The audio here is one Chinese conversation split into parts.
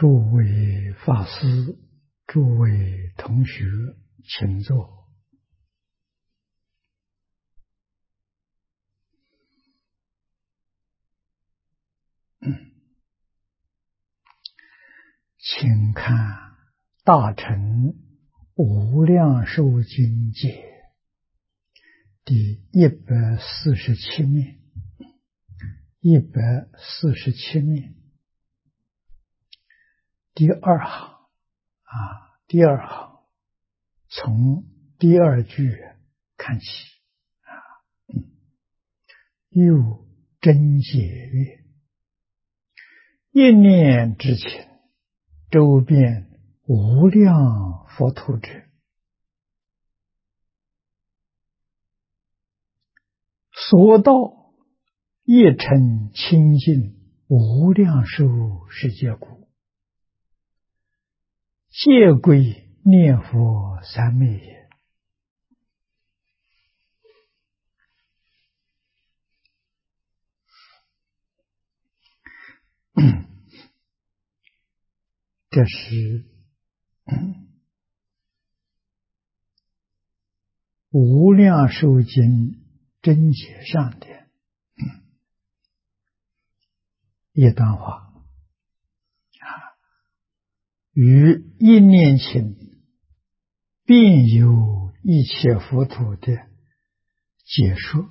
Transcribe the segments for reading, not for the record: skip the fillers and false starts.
诸位法师，诸位同学，请坐。请看《大乘无量寿经解》第147面，147面第二行第二行从第二句看起又真解曰：一念之情，周遍无量佛土者，所到业成清净无量寿世界故，皆归念佛三昧也。这是无量寿经真解上的一段话与一念情遍有一切佛土的解说。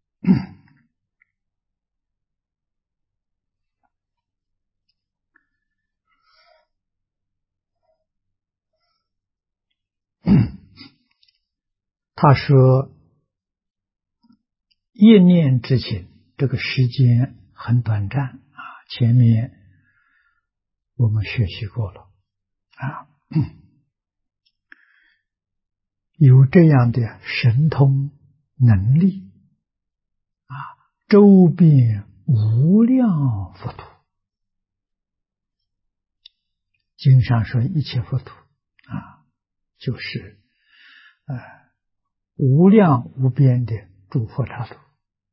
他说一念之情，这个时间很短暂前面我们学习过了有这样的神通能力周遍无量佛土。经上说一切佛土就是无量无边的诸佛刹土，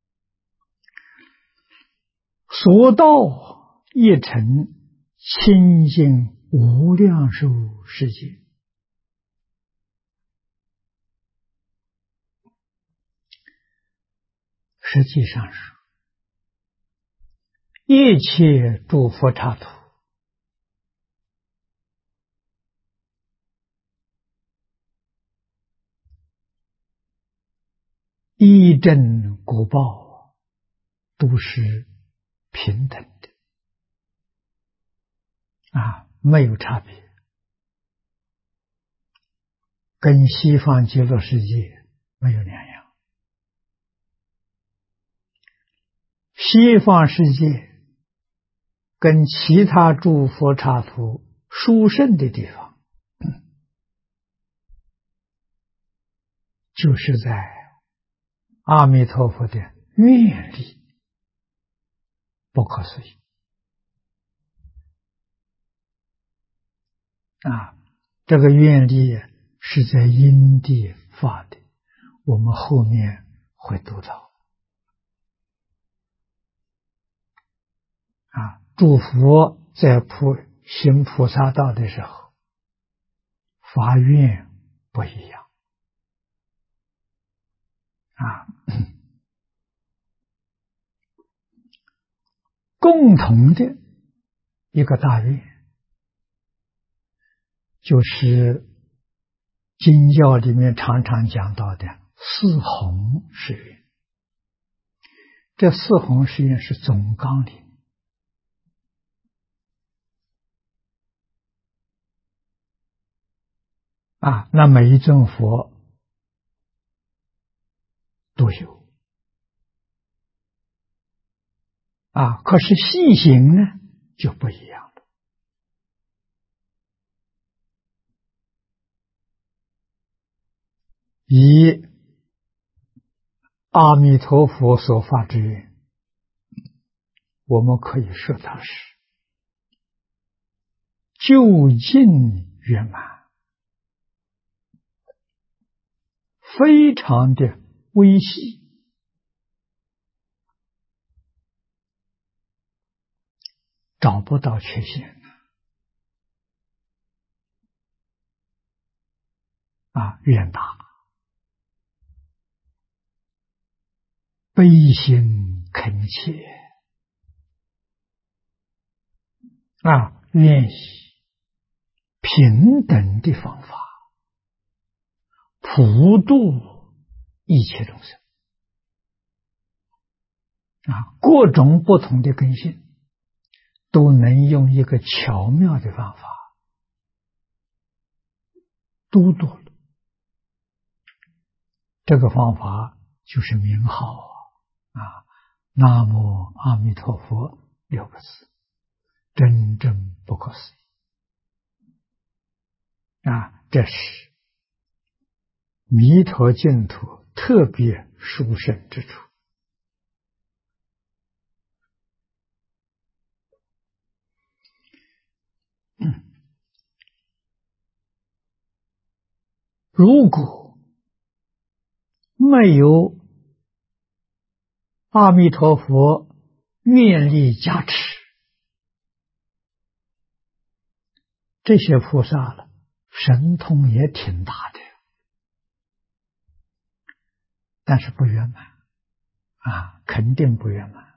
所到业成清净无量寿世界。实际上是一切诸佛刹土依正果报都是平等的没有差别，跟西方极乐世界没有两样。西方世界跟其他诸佛刹土殊胜的地方就是在阿弥陀佛的愿力不可思议这个愿力是在因地发的，我们后面会读到诸佛在行菩萨道的时候发愿不一样共同的一个大愿就是经教里面常常讲到的四弘誓愿。这四弘誓愿是总纲领那每一尊佛都有可是细行呢就不一样了。以阿弥陀佛所发之愿，我们可以说它是究竟圆满，非常的微细，找不到缺陷愿大，悲心恳切愿以平等的方法普度一切众生各种不同的根性都能用一个巧妙的方法都度了。这个方法就是名号南无阿弥陀佛6个字，真正不可思议这是弥陀净土特别殊胜之处。如果没有阿弥陀佛愿力加持，这些菩萨了神通也挺大的，但是不圆满肯定不圆满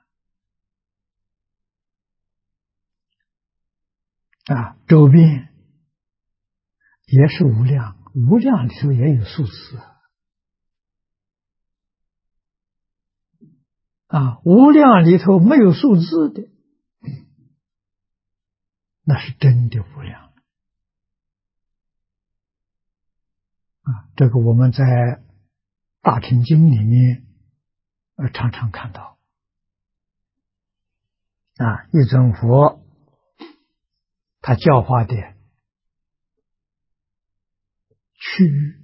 周边也是无量，无量里头也有数字无量里头没有数字的，那是真的无量这个我们在大乘经里面常常看到一尊佛他教化的区域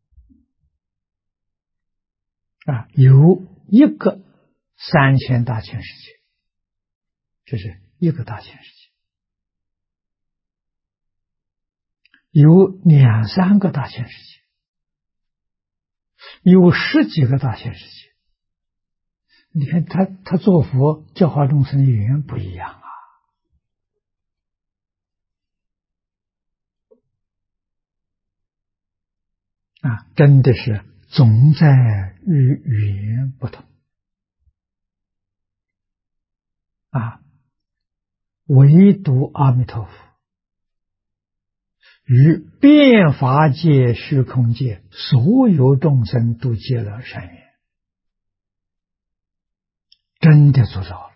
有一个3000大千世界，这是一个大千世界，有2、3个大千世界，有10几个大千世界。你看他做佛教化众生的语言不一样真的是总在于语言不同唯独阿弥陀佛与遍法界虚空界所有众生都结了善缘，真的做到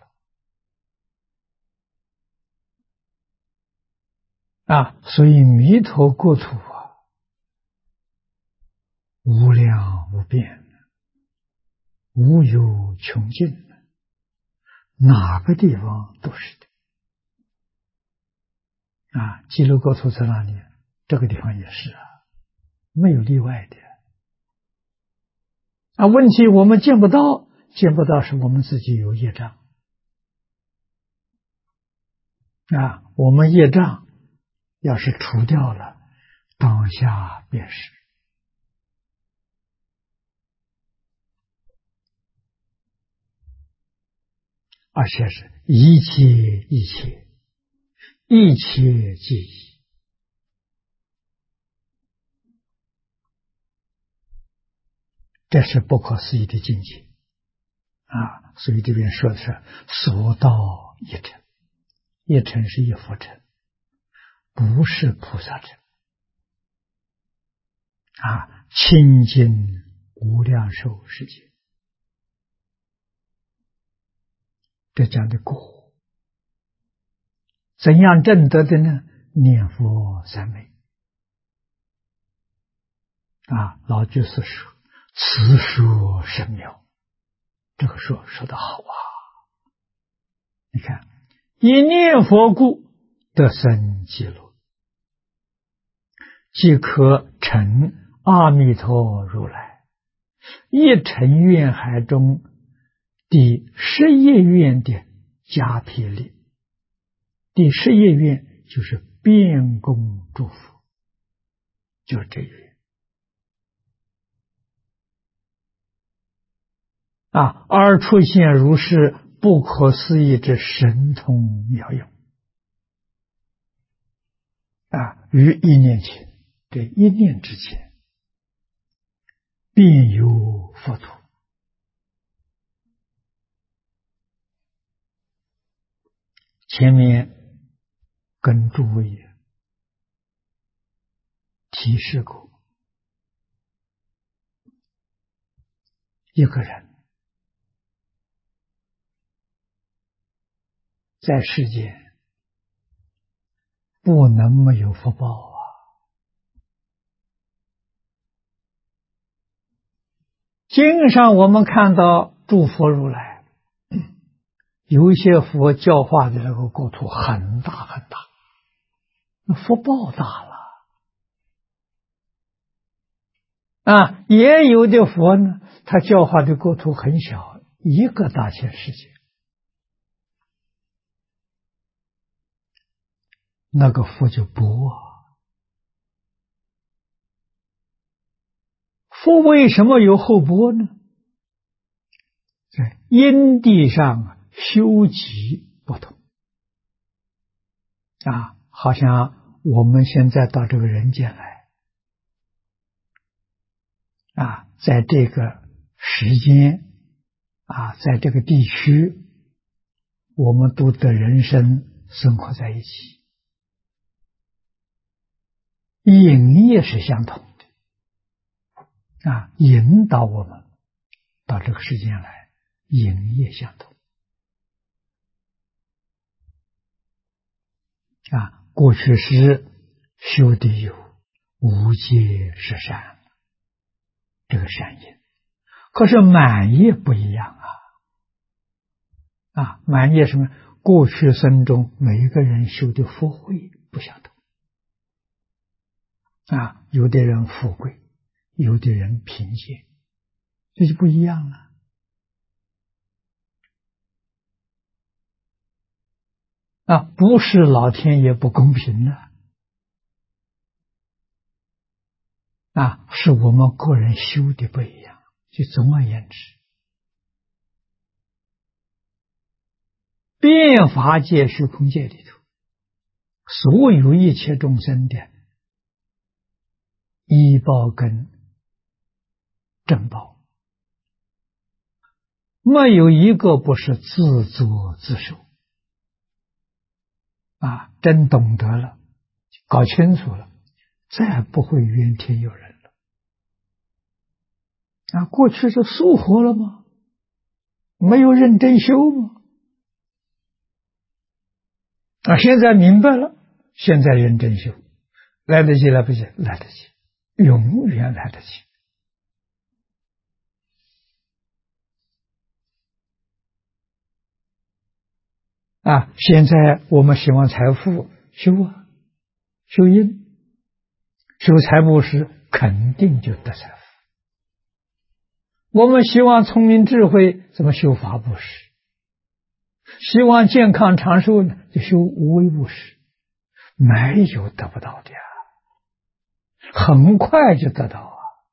了所以弥陀国土无量无边，无有穷尽，哪个地方都是的极乐国土在哪里？这个地方也是没有例外的问题我们见不到是我们自己有业障我们业障要是除掉了，当下便是而且是一切记忆这是不可思议的境界所以这边说的是所到一尘，一尘是一佛尘，不是菩萨尘清净无量寿世界，这讲的果怎样证得的呢？念佛三昧老居士说此说甚妙，这个说得好你看一念佛故得生极乐，即可成阿弥陀如来一尘愿海中第11愿的加毗力。第11愿就是遍供诸佛，就是这一愿而出现如是不可思议之神通妙用于一念前，对一念之前必有佛土。前面跟诸位提示过，一个人在世间不能没有福报啊！经上我们看到诸佛如来，有一些佛教化的那个国土很大很大，那福报大了啊！也有的佛呢，他教化的国土很小，一个大千世界，那个佛就薄啊。佛为什么有厚薄呢？在因地上修集不同啊，好像我们现在到这个人间来啊，在这个时间啊，在这个地区，我们都的人生生活在一起，引业是相同的啊，引导我们到这个世间来，引业相同啊。过去时修的有无界是善，这个善业，可是满业不一样啊！满业什么？过去生中每一个人修的福慧不相同啊，有的人富贵，有的人贫贱，这就不一样了啊！不是老天爷不公平的啊，是我们个人修的不一样。就总而言之，变法界、虚空界里头，所有一切众生的依报跟正报，没有一个不是自作自受啊！真懂得了，搞清楚了，再不会怨天尤人了啊！过去是疏忽了吗？没有认真修吗？啊！现在明白了，现在认真修，来得及来不及？来得及，永远来得及啊！现在我们希望财富修啊，修因，修财布施，肯定就得财富。我们希望聪明智慧，怎么修法布施？希望健康长寿呢，就修无为布施。没有得不到的呀，很快就得到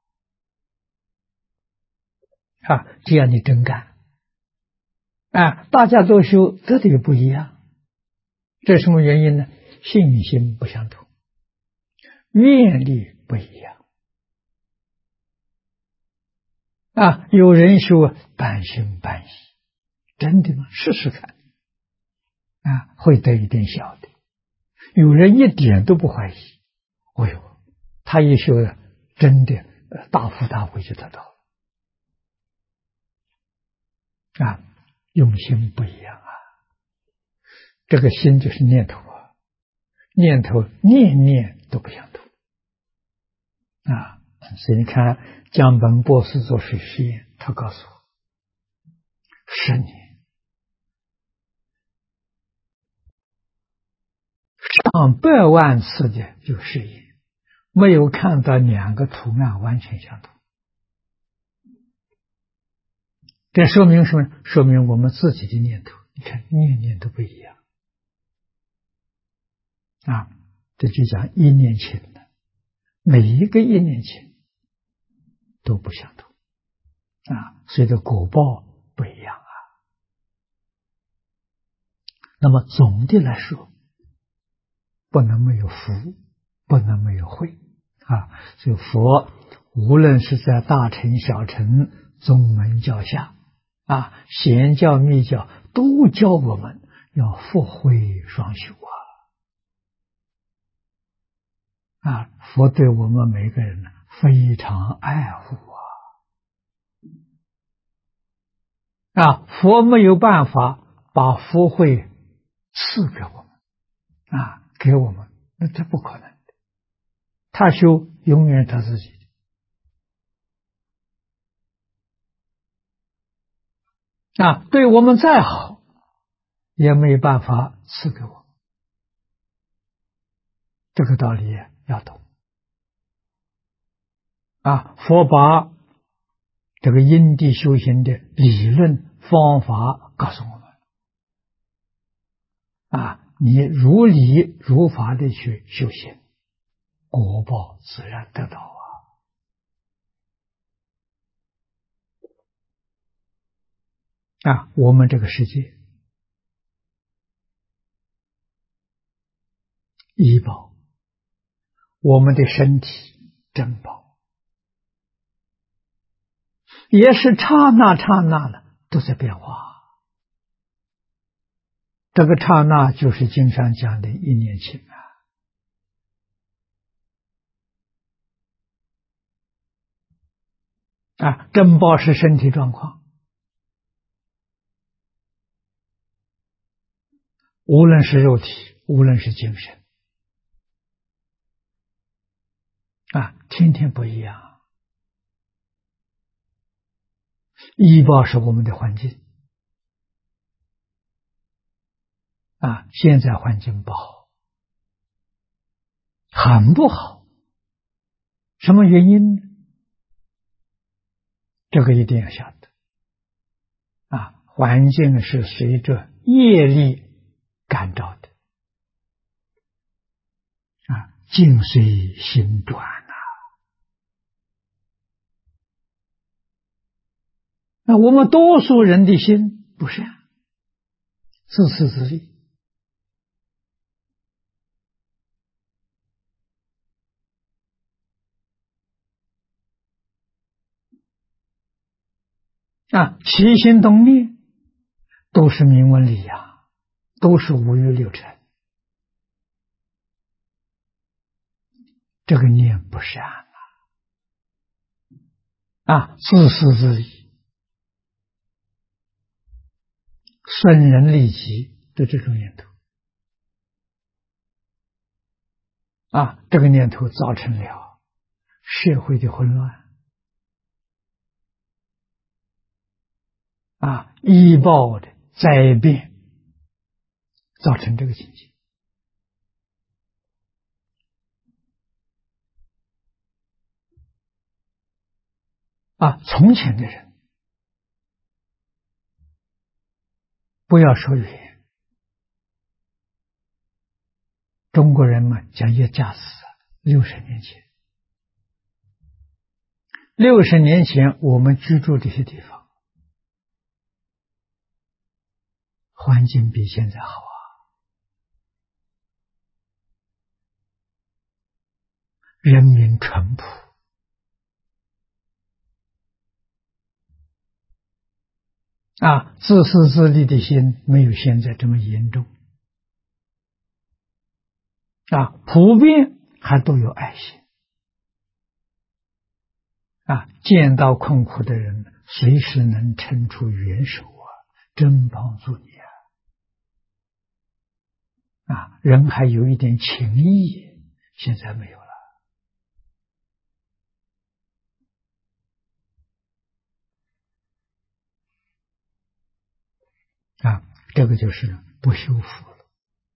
啊！这样你真干啊！大家都修，得的也不一样，这是什么原因呢？信心不相同，愿力不一样啊！有人修半信半疑，真的吗？试试看啊，会得一点小的。有人一点都不怀疑，哎呦，他一修了，真的大富大贵就得到了啊！用心不一样啊，这个心就是念头啊，念头念念都不相同啊！所以你看江本博士做水实验，他告诉我10年上百万次的有实验，没有看到2个图案完全相同。这说明什么？说明我们自己的念头，你看念念都不一样啊！这就讲一念情的，每一个一念情都不相同啊，所以的果报不一样啊。那么总的来说，不能没有福，不能没有慧啊。所以佛无论是在大乘、小乘、宗门教下，显教、密教，都教我们要福慧双修佛对我们每个人非常爱护佛没有办法把福慧赐给我们给我们，那这不可能的。他修永远他自己的对我们再好也没办法赐给我们，这个道理要懂佛把这个因地修行的理论方法告诉我们你如理如法的去修行，果报自然得到我们这个世界医报，我们的身体珍宝，也是刹那刹那的都在变化。这个刹那就是经上讲的一念情珍宝是身体状况，无论是肉体，无论是精神天天不一样。医报是我们的环境现在环境不好，很不好，什么原因呢？这个一定要晓得环境是随着业力感召的境随心转那我们多数人的心不善，自私自利起心动念都是明文理都是五欲六尘，这个念不善自私自利，损人利己的这种念头这个念头造成了社会的混乱医报的灾变，造成这个情形从前的人不要说语言，中国人嘛讲一家子60年前，60年前我们居住这些地方环境比现在好人民淳朴自私自利的心没有现在这么严重普遍还都有爱心见到困苦的人随时能伸出援手真帮助你人还有一点情义，现在没有了这个就是不修福了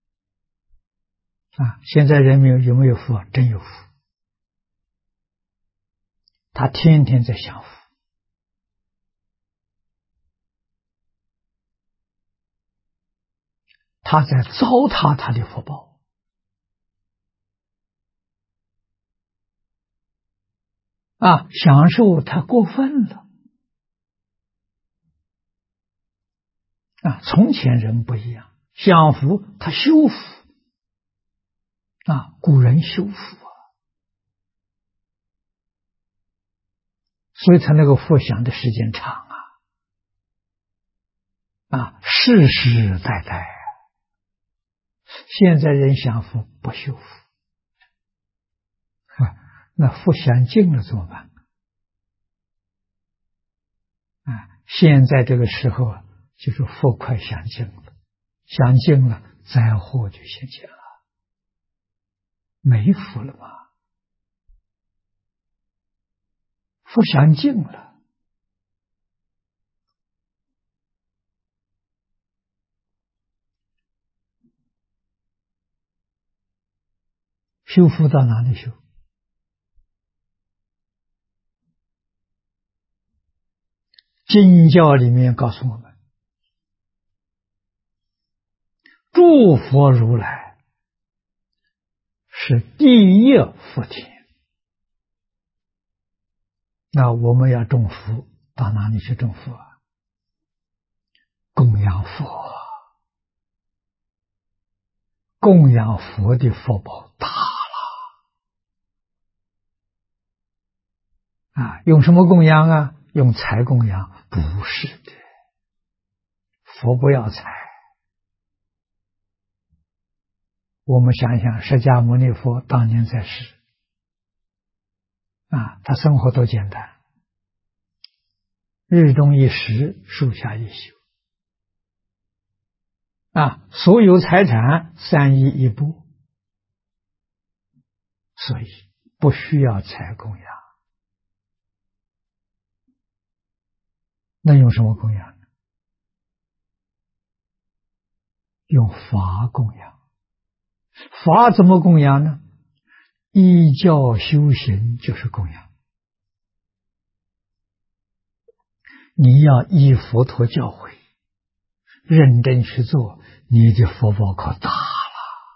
现在人民有没有福真有福，他天天在享福他在糟蹋他的福报享受太过分了从前人不一样，享福他修福古人修福所以他那个福享的时间长世世代代。现在人享福不修福，那福享尽了怎么办？现在这个时候就是福快享尽了，享尽了，灾祸就现前了，没福了嘛，福享尽了。修福到哪里修？经教里面告诉我们，诸佛如来是第一福田。那我们要种福，到哪里去种福啊？供养佛，供养佛的福报大了用什么供养啊？用财供养？不是的，佛不要财。我们想想，释迦牟尼佛当年在世他生活多简单，日中一食，树下一宿所有财产3衣1钵，所以不需要财供养。那用什么供养呢？用法供养。法怎么供养呢？依教修行就是供养。你要依佛陀教诲认真去做，你的福报可大了。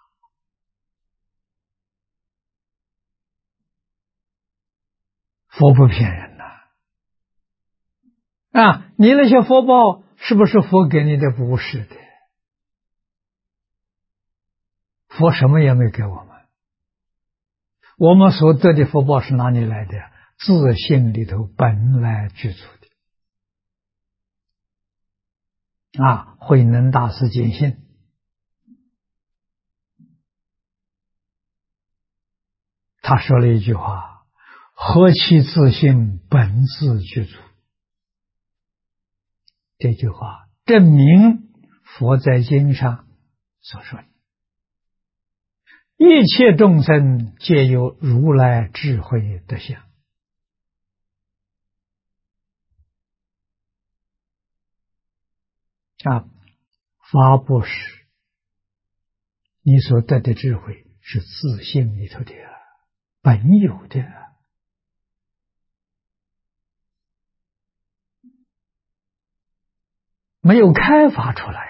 佛不骗人你那些福报是不是佛给你的？不是的，佛什么也没给我们。我们所得的福报是哪里来的？自性里头本来具足的慧能大师见性，他说了一句话：何其自性本自具足。这句话证明佛在经上所说的一切众生皆有如来智慧德相法布施，你所得的智慧是自性里头的本有的，没有开发出来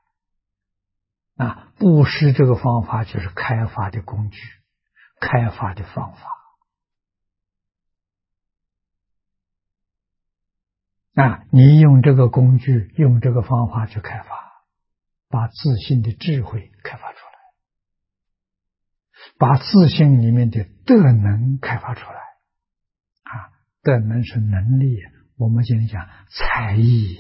布施这个方法就是开发的工具，开发的方法你用这个工具，用这个方法去开发，把自性的智慧开发出来，把自性里面的德能开发出来德能是能力，我们今天讲才艺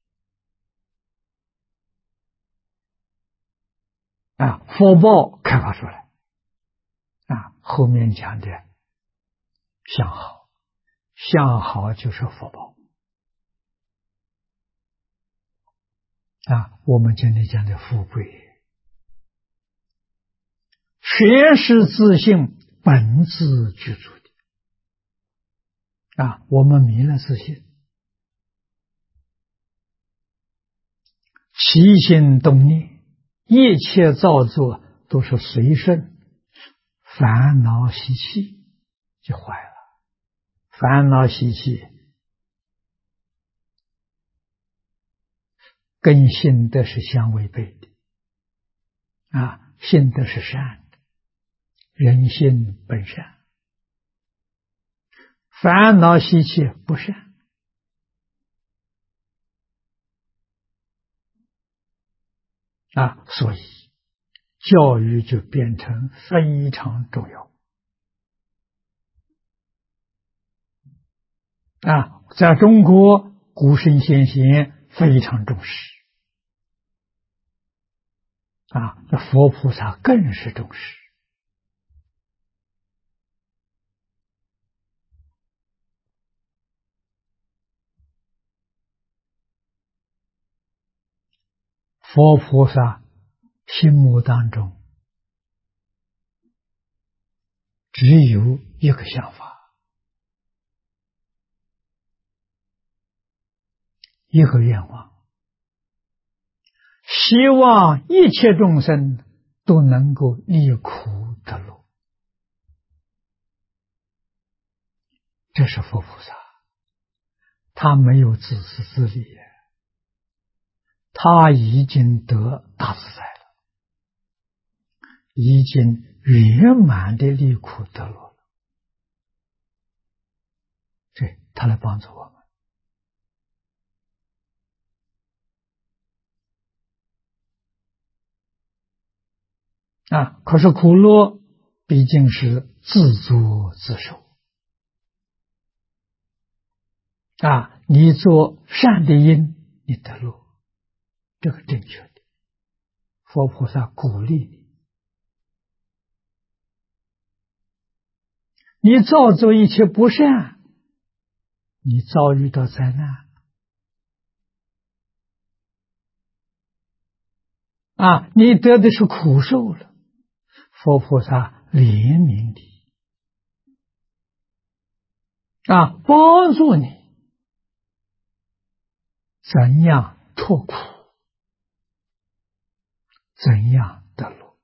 福报开发出来后面讲的相好，相好就是福报我们今天讲的富贵，全是自性本自具足的我们迷了自性，起心动念，一切造作都是随顺烦恼习气，就坏了。烦恼习气跟性德是相违背的性德是善的，人性本善，烦恼习气不善所以教育就变成非常重要在中国古圣先贤非常重视这佛菩萨更是重视。佛菩萨心目当中只有一个想法，一个愿望，希望一切众生都能够离苦得乐。这是佛菩萨，他没有自私自利，他已经得大自在了，已经圆满的离苦得乐了。这他来帮助我们可是苦乐毕竟是自作自受你做善的因，你得乐，这个正确的。佛菩萨鼓励你，你造作一切不善，你遭遇到灾难你得的是苦受了，佛菩萨怜悯你帮助你怎样脱苦，怎样得乐。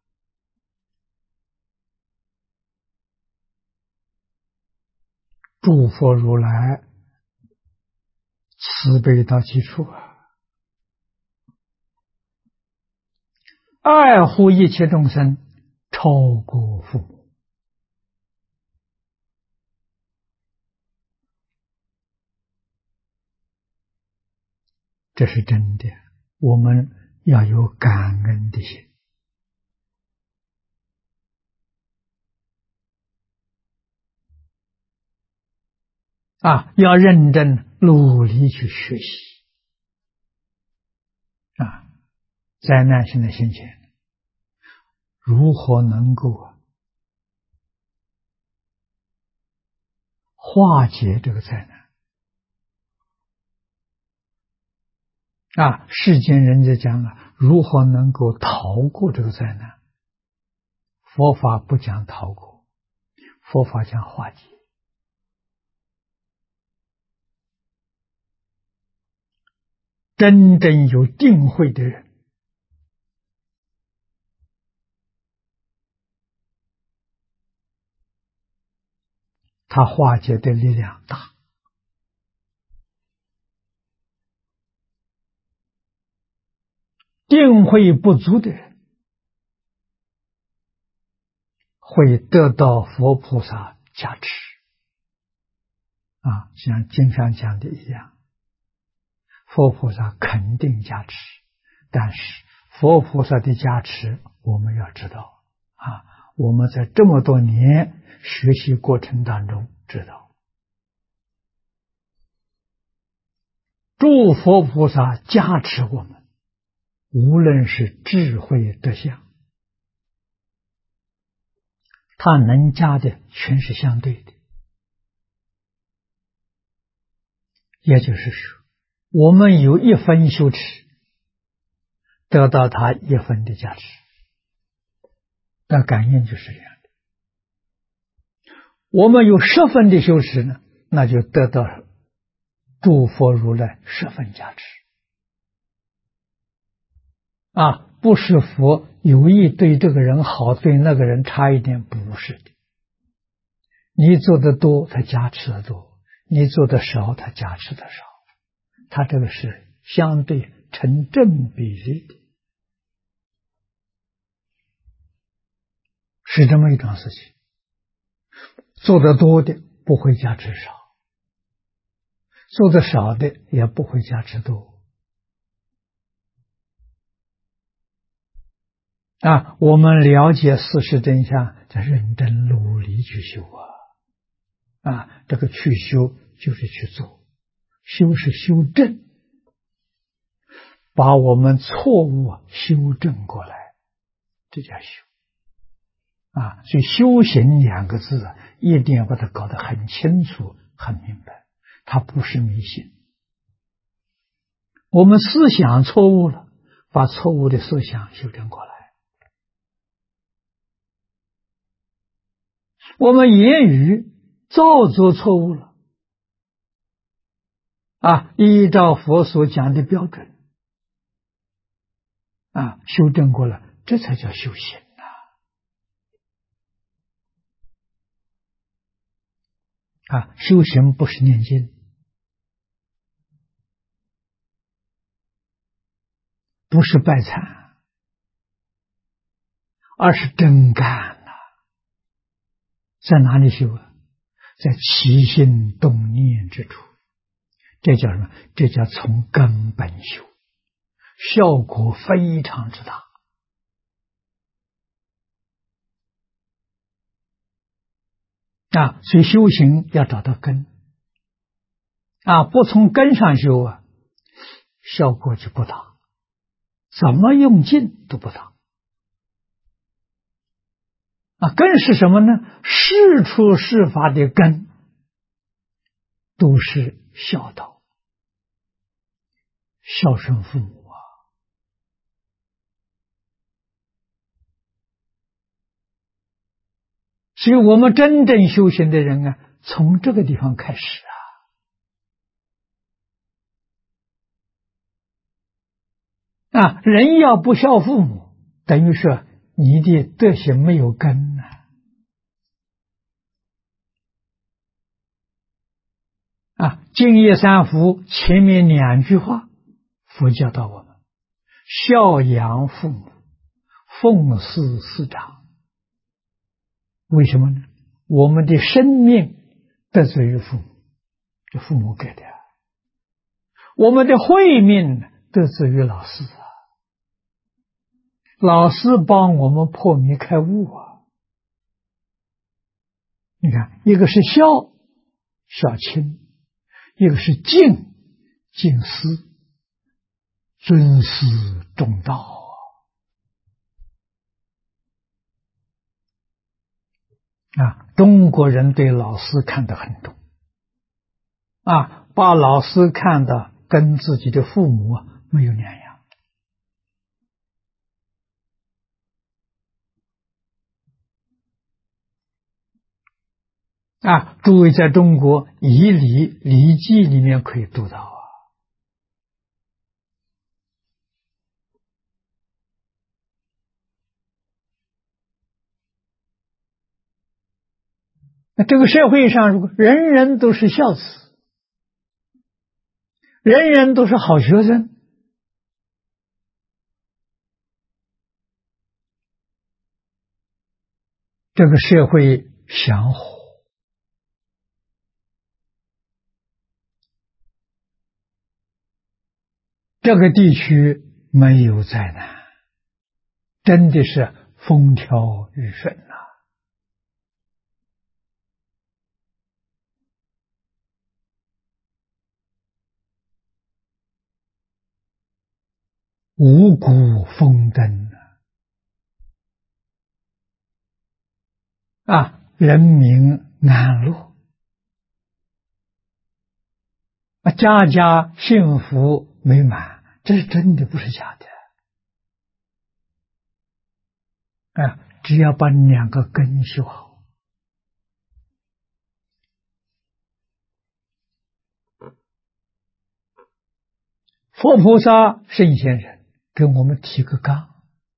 诸佛如来慈悲到极处爱护一切众生，超过父母。这是真的，我们要有感恩的心要认真努力去学习灾难性的心情如何能够化解这个灾难世间人家讲了，如何能够逃过这个灾难？佛法不讲逃过，佛法讲化解。真正有定慧的人，他化解的力量大。定慧不足的人，会得到佛菩萨加持像经上讲的一样，佛菩萨肯定加持，但是佛菩萨的加持我们要知道我们在这么多年学习过程当中知道，诸佛菩萨加持我们，无论是智慧德相，他能加的全是相对的。也就是说，我们有一分修持，得到他一分的加持，那感应就是这样的。我们有10分的修持呢，那就得到诸佛如来10分加持不是佛有意对这个人好，对那个人差一点，不是的。你做的多，他加持的多；你做的少，他加持的少。他这个是相对成正比例的，是这么一桩事情。做得多的不会加持少，做得少的也不会加持多我们了解事实真相，在认真努力去修这个去修就是去做，修是修正，把我们错误修正过来，这叫修。所以修行两个字一定要把它搞得很清楚、很明白，它不是迷信。我们思想错误了，把错误的思想修正过来；我们言语造作错误了，依照佛所讲的标准修正过来，这才叫修行。修行不是念经，不是拜忏，而是真干在哪里修在起心动念之处。这叫什么？这叫从根本修，效果非常之大。所以修行要找到根不从根上修效果就不大，怎么用劲都不大根是什么呢？事出事法的根都是孝道，孝顺父母所以我们真正修行的人从这个地方开始人要不孝父母，等于说你的德行没有根净业三福前面2句话，佛教导我们孝养父母，奉事师长。为什么呢？我们的生命得罪于父母，这父母给的我们的慧命得罪于老师老师帮我们破迷开悟你看，一个是孝，孝亲；一个是敬，敬师，尊师重道中国人对老师看得很重把老师看得跟自己的父母没有两样诸位在中国仪礼礼记里面可以读到那这个社会上，如果人人都是孝子，人人都是好学生，这个社会祥和，这个地区没有灾难，真的是风调雨顺五谷丰登人民安乐家家幸福美满，这是真的，不是假的只要把2个根修好。佛菩萨圣贤人给我们提个纲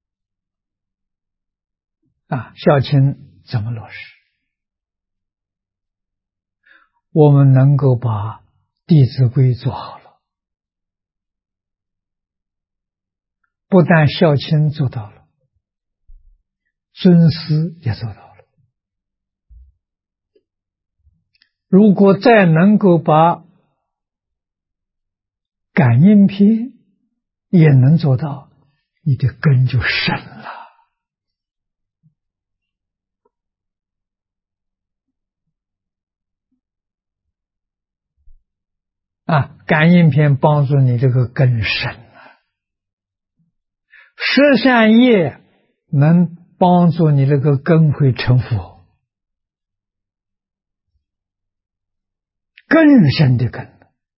孝亲怎么落实？我们能够把《弟子规》做好了，不但孝亲做到了，尊师也做到了。如果再能够把感应篇也能做到，你的根就深了感应篇帮助你这个根深啊，十善业能帮助你这个根会成佛，更深的根。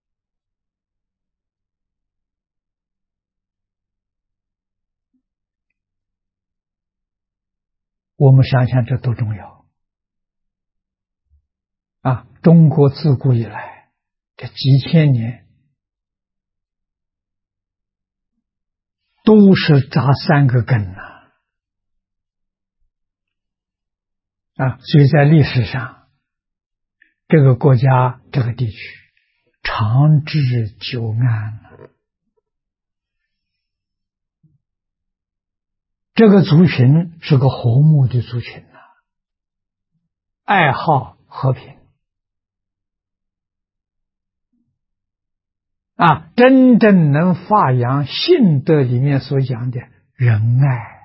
我们想想这多重要啊！中国自古以来这几千年都是扎三个根所以在历史上这个国家这个地区长治久安这个族群是个和睦的族群爱好和平真正能发扬信德里面所讲的仁爱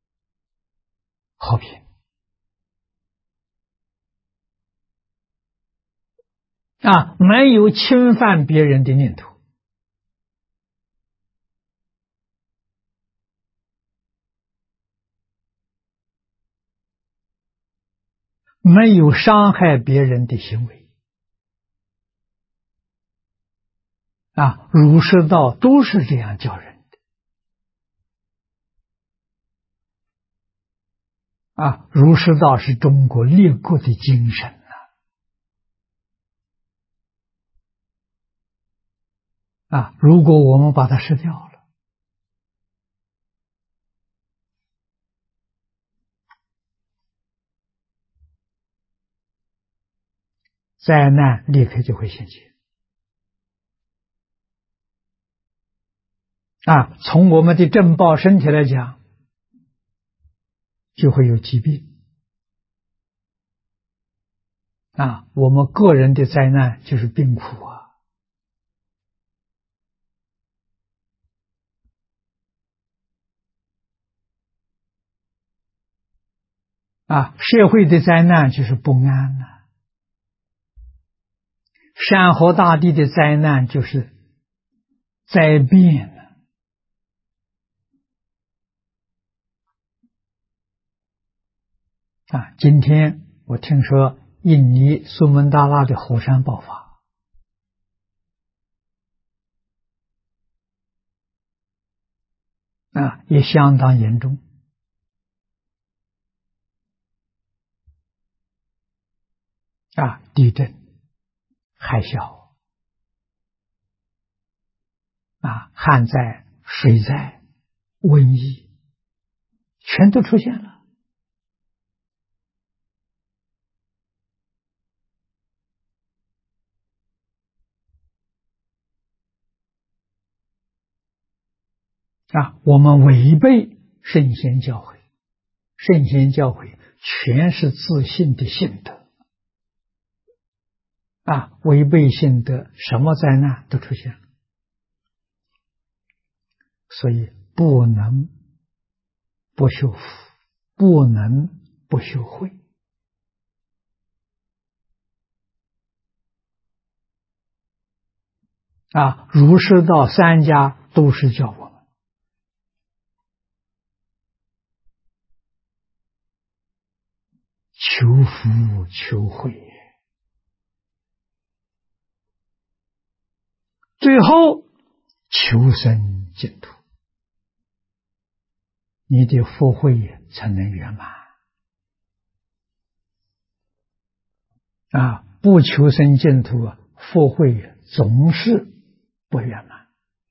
和平没有侵犯别人的念头，没有伤害别人的行为儒释道都是这样教人的儒释道是中国立国的精神如果我们把它失掉了，灾难立刻就会现前从我们的正报身体来讲，就会有疾病我们个人的灾难就是病苦社会的灾难就是不安山河大地的灾难就是灾变今天我听说印尼苏门答腊的火山爆发也相当严重地震海啸旱灾水灾瘟疫全都出现了我们违背圣贤教诲，圣贤教诲全是自信的信德违背信德，什么灾难都出现了，所以不能不修福，不能不修慧儒释道三家都是教我们求福求慧，最后求生净土，你的福慧才能圆满不求生净土福慧总是不圆满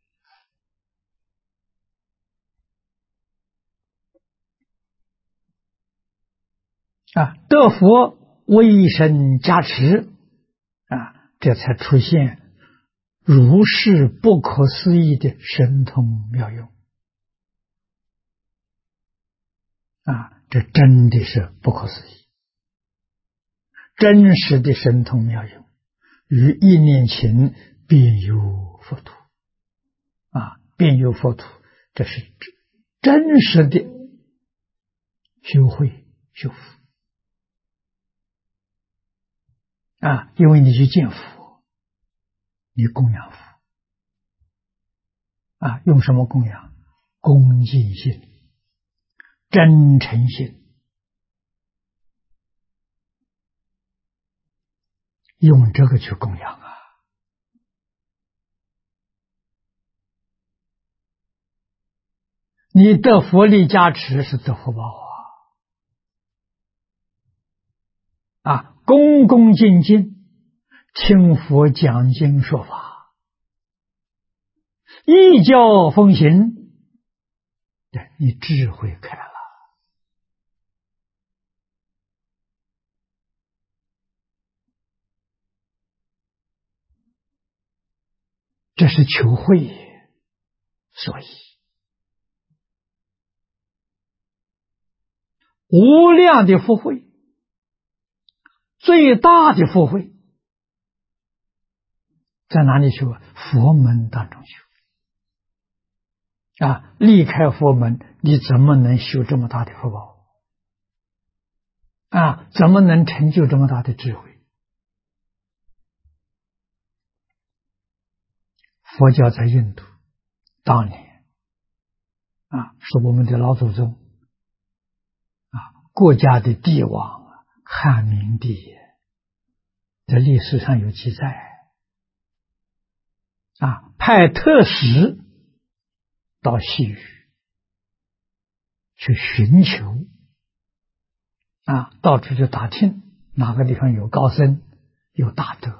得佛威神加持这才出现如是不可思议的神通妙用这真的是不可思议，真实的神通妙用，于一念前便有佛土便有佛土，这是真实的修慧修福因为你去见佛，你供养佛， 用什么供养？恭敬心、真诚心，用这个去供养啊。你得佛力加持是得福报恭恭敬敬听佛讲经说法，依教奉行，对，你智慧开了。这是求慧，所以无量的福慧，最大的福慧在哪里修？佛门当中修。离开佛门，你怎么能修这么大的福报？怎么能成就这么大的智慧？佛教在印度当年是我们的老祖宗国家的帝王汉明帝，在历史上有记载派特使到西域去寻求到处去打听哪个地方有高僧有大德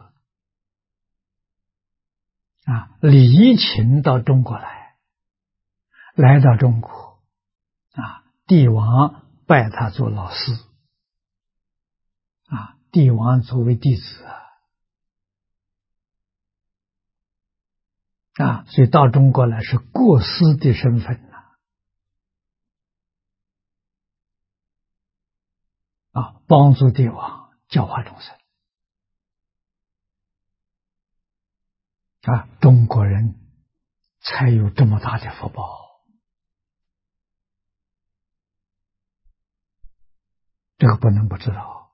礼请到中国来到中国帝王拜他做老师帝王作为弟子所以到中国来是过师的身份帮助帝王教化众生中国人才有这么大的福报。这个不能不知道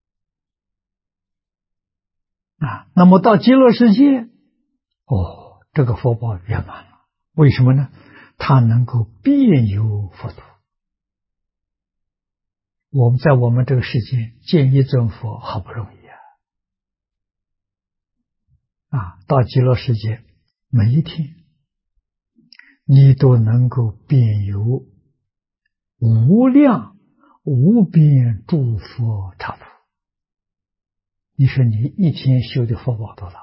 那么到极乐世界这个福报圆满了。为什么呢？它能够遍游佛土。我们在我们这个世界见一尊佛好不容易到极乐世界每一天你都能够遍游无量无边诸佛刹土。你说你一天修的福报多大？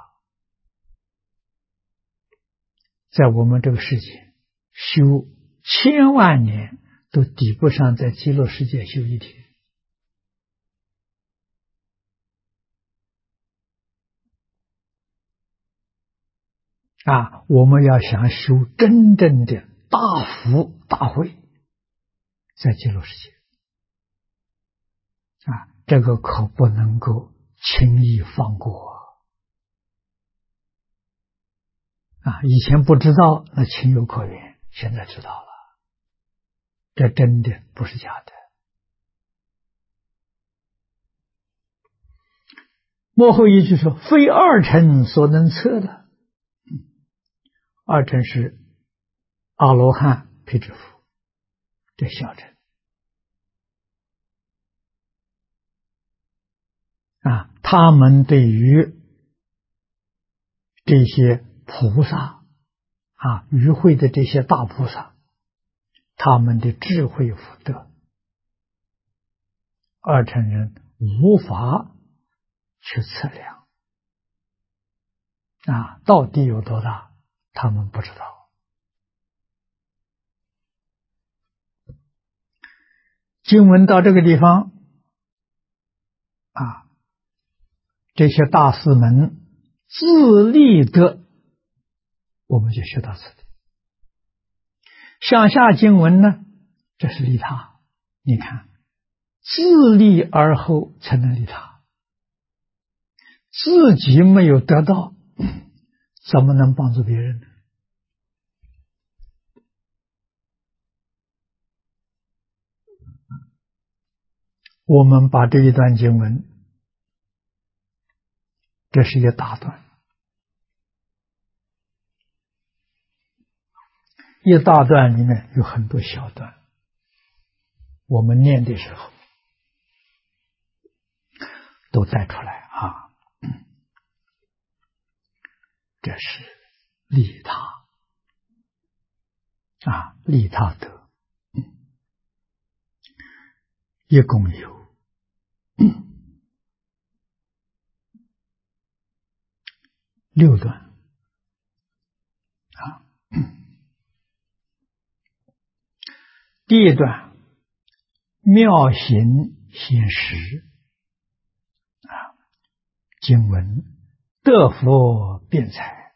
在我们这个世界修千万年都抵不上在极乐世界修一天我们要想修真正的大福大慧，在极乐世界这个可不能够轻易放过以前不知道那情有可原，现在知道了，这真的不是假的。末后一句说非二乘所能测的。二乘是阿罗汉、辟支佛，这小乘他们对于这些菩萨与会的这些大菩萨，他们的智慧福德，二乘人无法去测量到底有多大，他们不知道。经文到这个地方这些大师们自利的，我们就学到此地。向下经文呢，这是利他。你看，自利而后才能利他，自己没有得到，怎么能帮助别人呢？我们把这一段经文，这是一个大段一大段里面有很多小段，我们念的时候都带出来啊。这是利他啊，利他德，一共有6段啊。第一段妙行显实啊，经文得佛辩才，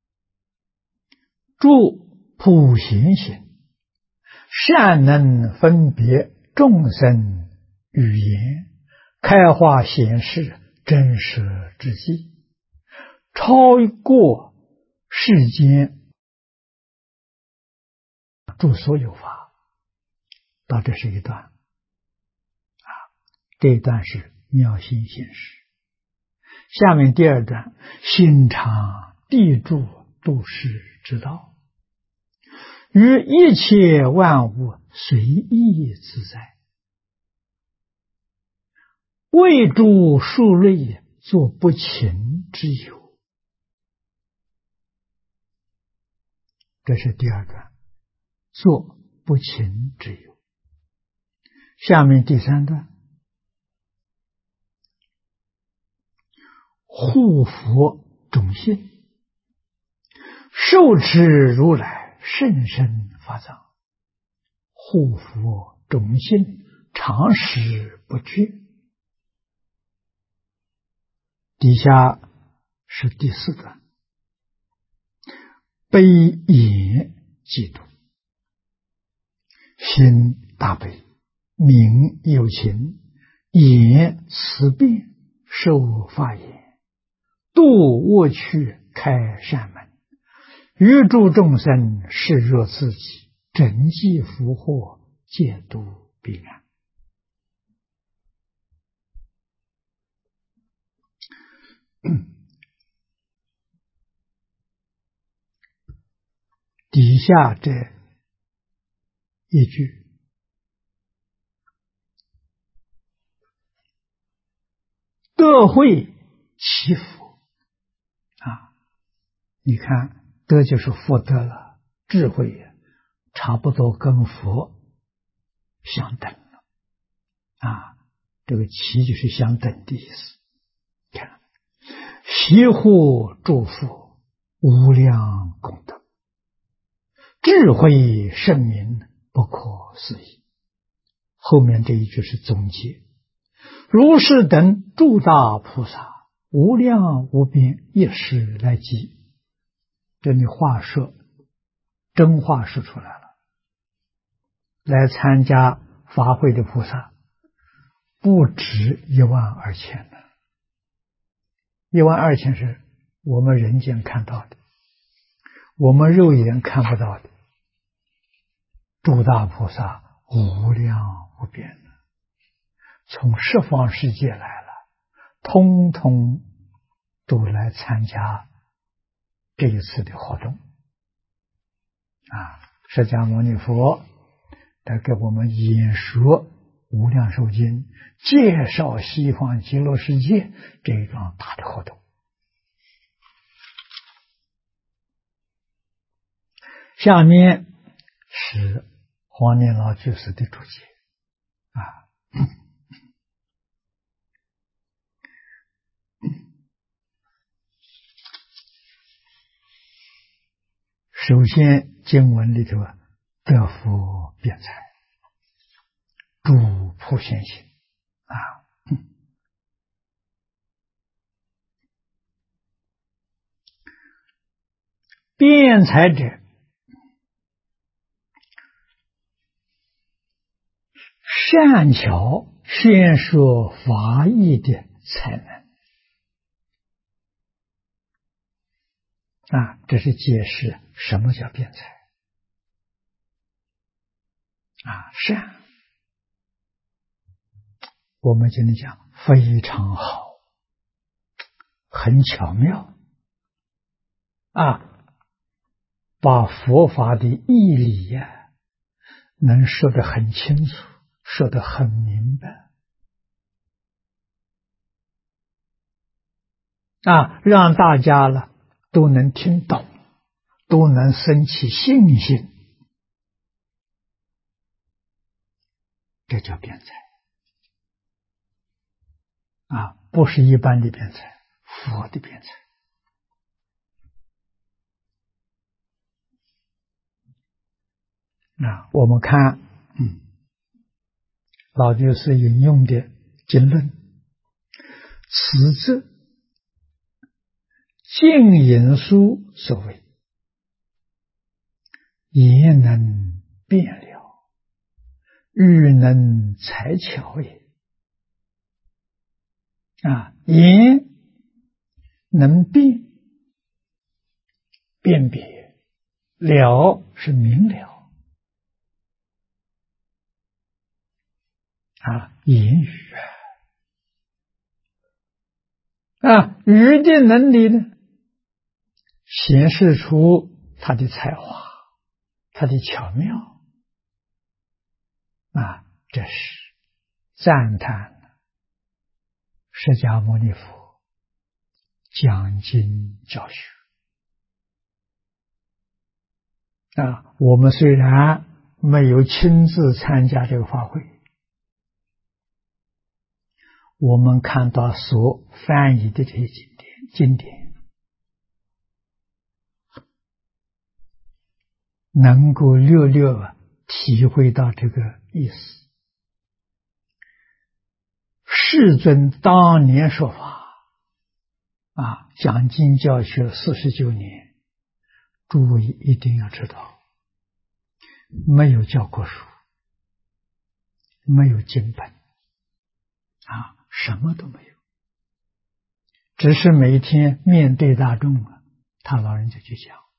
诸普贤行，善能分别众生语言，开化显示真实之际，超过世间诸所有法。到这是一段啊，这一段是妙心显实。下面第二段心常地住度世之道，于一切万物随意自在，为诸数类作不勤之有。这是第二段，作不勤之有。下面第三段护佛种性，受持如来甚深法藏，护佛种性，常时不缺。底下是第4段，悲言嫉妒，心大悲，名有情，言慈辩，受法言，度恶趣，开善门，于诸众生视若自己，整济福祸，戒度彼岸。底下这一句得会其福啊，你看得就是福德了，智慧也差不多跟佛相等了啊，这个其就是相等的意思。看习护诸佛无量功德，智慧圣明不可思议。后面这一句是总结，如是等诸大菩萨无量无边一时来集。这里话说真话说出来了，来参加法会的菩萨不止12000了。12000是我们人间看到的，我们肉眼看不到的。诸大菩萨无量无边了，从十方世界来了，通通都来参加这一次的活动啊！释迦牟尼佛来给我们演说无量寿经，介绍西方极乐世界这一桩大的活动。下面是黄念老居士的注解啊。首先经文里头得佛辩才，诸普贤行啊，辩才者善巧宣说法义的才能啊，这是解释什么叫辩才啊。善我们今天讲非常好，很巧妙啊。 把佛法的义理呀，能说得很清楚，说得很明白，让大家了都能听懂，都能生起信心，这叫辩才不是一般的辩才，佛的辩才。我们看，老居士引用的经论，此则净隐书所谓言能辩了，语能才巧也。言能辨别，了是明了。言语语的能力呢，显示出他的才华，他的巧妙这是赞叹释迦牟尼佛讲经教学我们虽然没有亲自参加这个法会，我们看到所翻译的这些经典，能够略略体会到这个意思。世尊当年说法讲经教学49年，诸位一定要知道，没有教科书，没有经本什么都没有，只是每天面对大众他老人家去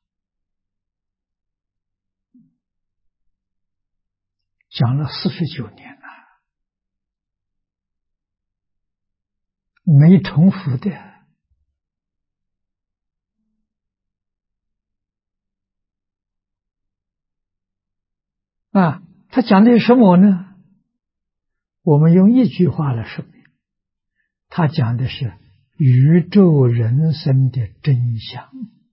讲了49年没重复的他讲的是什么呢？我们用一句话来说明，他讲的是宇宙人生的真相。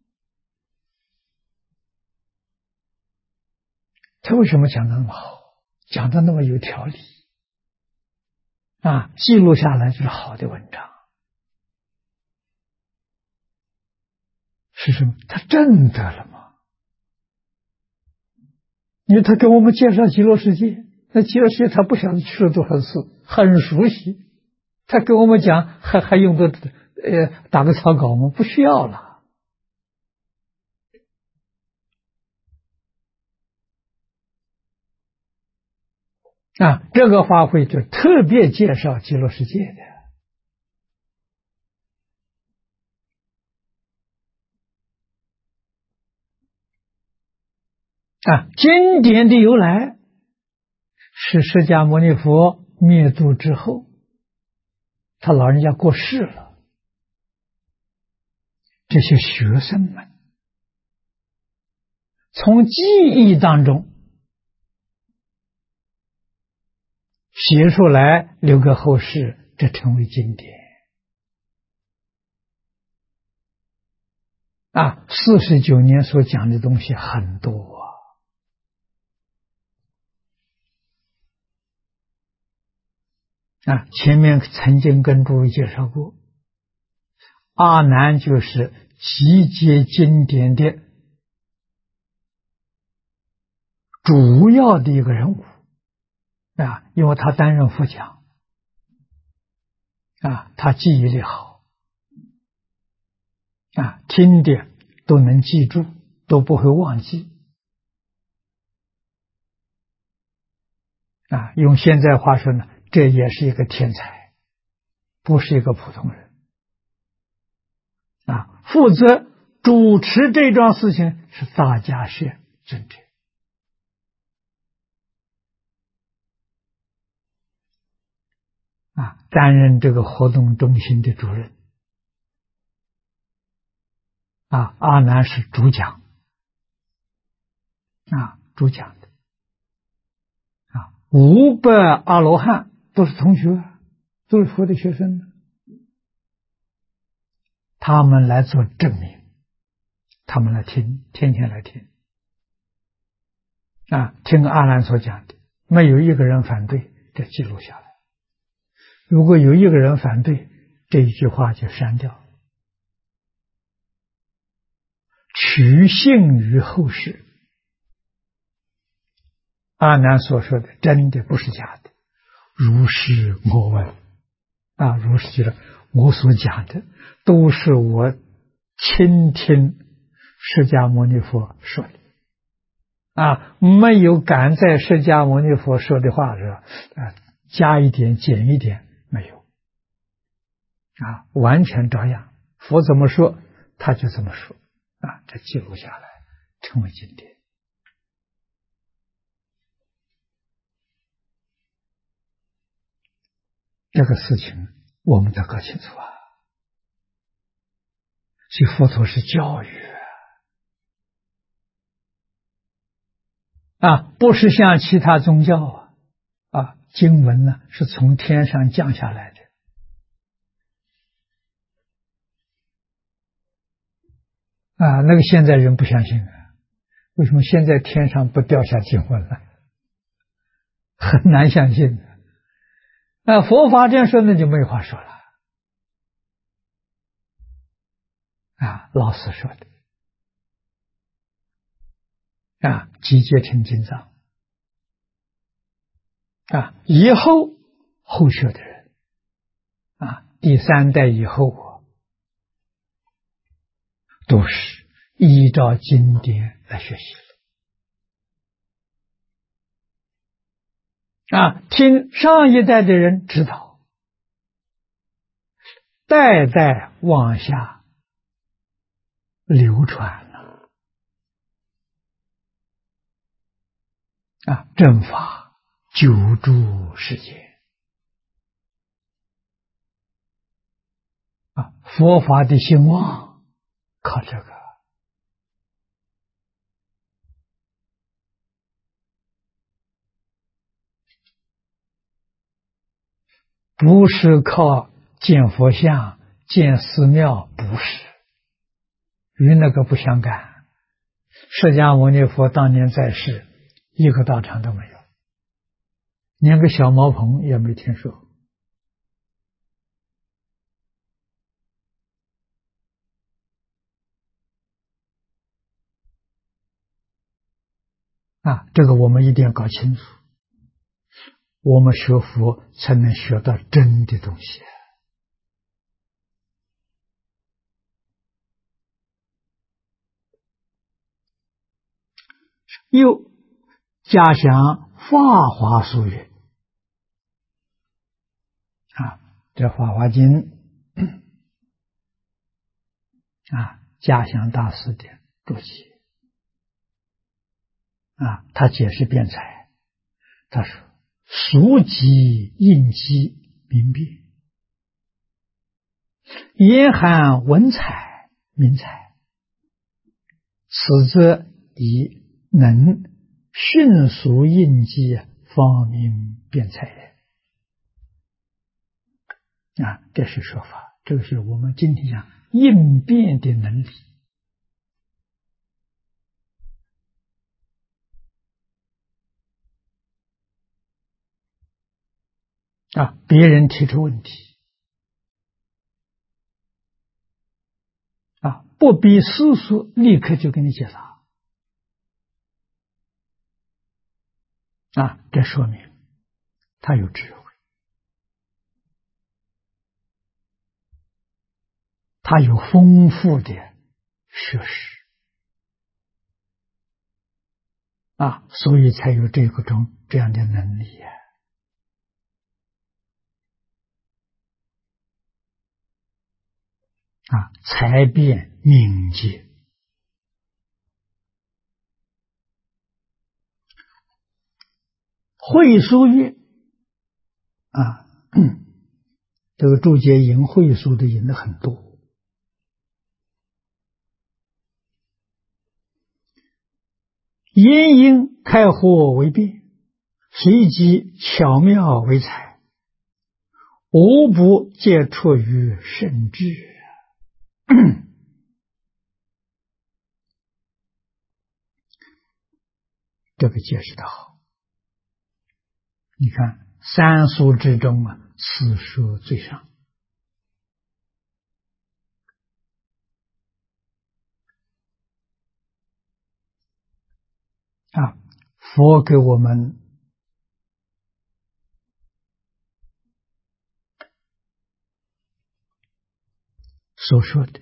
他为什么讲得那么好，讲得那么有条理记录下来就是好的文章。是什么？他证得了吗？因为他给我们介绍极乐世界，那极乐世界他不晓得去了多少次，很熟悉，他给我们讲还用得打个草稿吗？不需要了这个法会就特别介绍极乐世界的经典的由来是释迦牟尼佛灭度之后，他老人家过世了，这些学生们从记忆当中写出来，留给后世，这成为经典49年所讲的东西很多前面曾经跟诸位介绍过，阿难就是集结经典的主要的一个人物因为他担任副讲他记忆力好听的都能记住，都不会忘记用现在话说呢，这也是一个天才，不是一个普通人负责主持这桩事情是大迦叶尊者担任这个活动中心的主任阿难是主讲主讲的500阿罗汉都是同学，都是佛的学生，他们来做证明，他们来听，天天来听听阿难所讲的，没有一个人反对，这记录下来。如果有一个人反对，这一句话就删掉，取信于后世。阿难所说的真的不是假的，如是我闻如是就是我所讲的都是我倾听释迦牟尼佛说的没有敢在释迦牟尼佛说的话是加一点减一点，没有完全照样，佛怎么说他就怎么说这记录下来成为经典。这个事情我们得搞清楚所以佛陀是教育不是像其他宗教经文呢是从天上降下来的那个现在人不相信为什么现在天上不掉下经文了？很难相信佛法这样说那就没话说了老师说的集结成经藏以后后学的人第3代以后都是依照经典来学习听上一代的人知道，代代往下流传了正法久住世间佛法的兴旺靠这个不是靠建佛像建寺庙，不是与那个不相干。释迦牟尼佛当年在世一个道场都没有，连个小茅棚也没听说这个我们一定要搞清楚，我们学佛才能学到真的东西又加详法华疏语这《法华经》加详大师的注解他解释辩才，他说俗集应机明辨，严含文采明才，此则以能迅速应机方明辩才这是说法，这个是我们今天讲应变的能力别人提出问题不必思索，立刻就给你解答这说明他有智慧，他有丰富的学识所以才有这样的能力才辩敏捷会书曰这个注解引会书的引的很多因因开惑为辩，随即巧妙为才，无不皆出于圣智。这个解释的好。你看三俗之中啊，此说最上。佛给我们所说的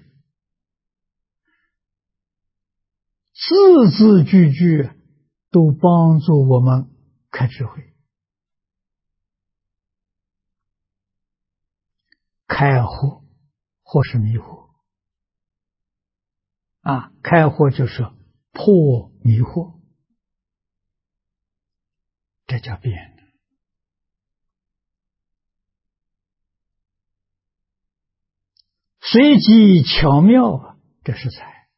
字字句句都帮助我们开智慧，开惑或是迷惑。开惑就是破迷惑，这叫辩。随机巧妙，这是才。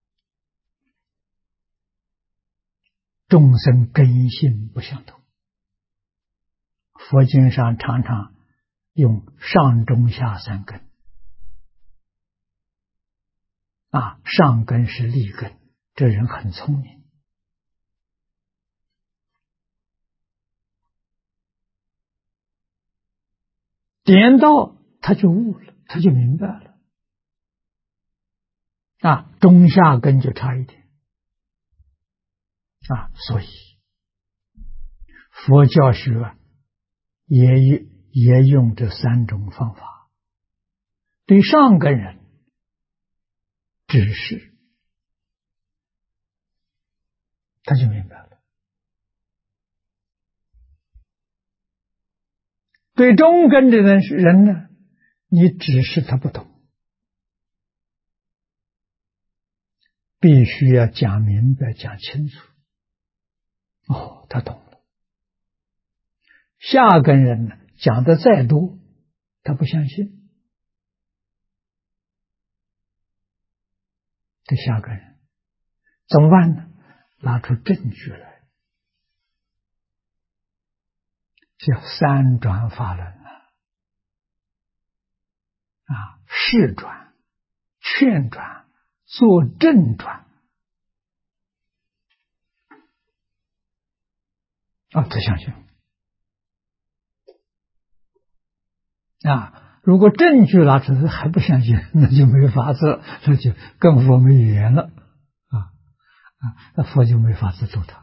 众生根性不相同，佛经上常常用上中下三根。上根是利根，这人很聪明。点到他就悟了，他就明白了。中下根就差一点。所以佛教学也用这三种方法，对上根人指示，他就明白了；对中根的人呢，你指示他不懂，必须要讲明白、讲清楚。他懂了。下根人呢，讲的再多，他不相信。这下根人怎么办呢？拿出证据来，叫三转法轮示转、劝转、做正转。他相信。如果证据拿出来还不相信，那就没法子，那就跟佛没缘了。那佛就没法子度他。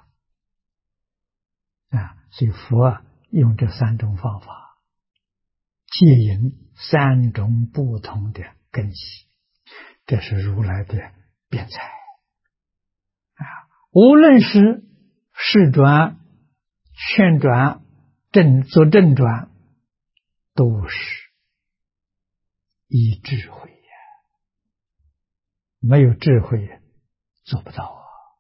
所以佛用这三种方法，借引三种不同的根基，这是如来的辩才。无论是示转、劝转、做正转，都是以智慧呀，没有智慧做不到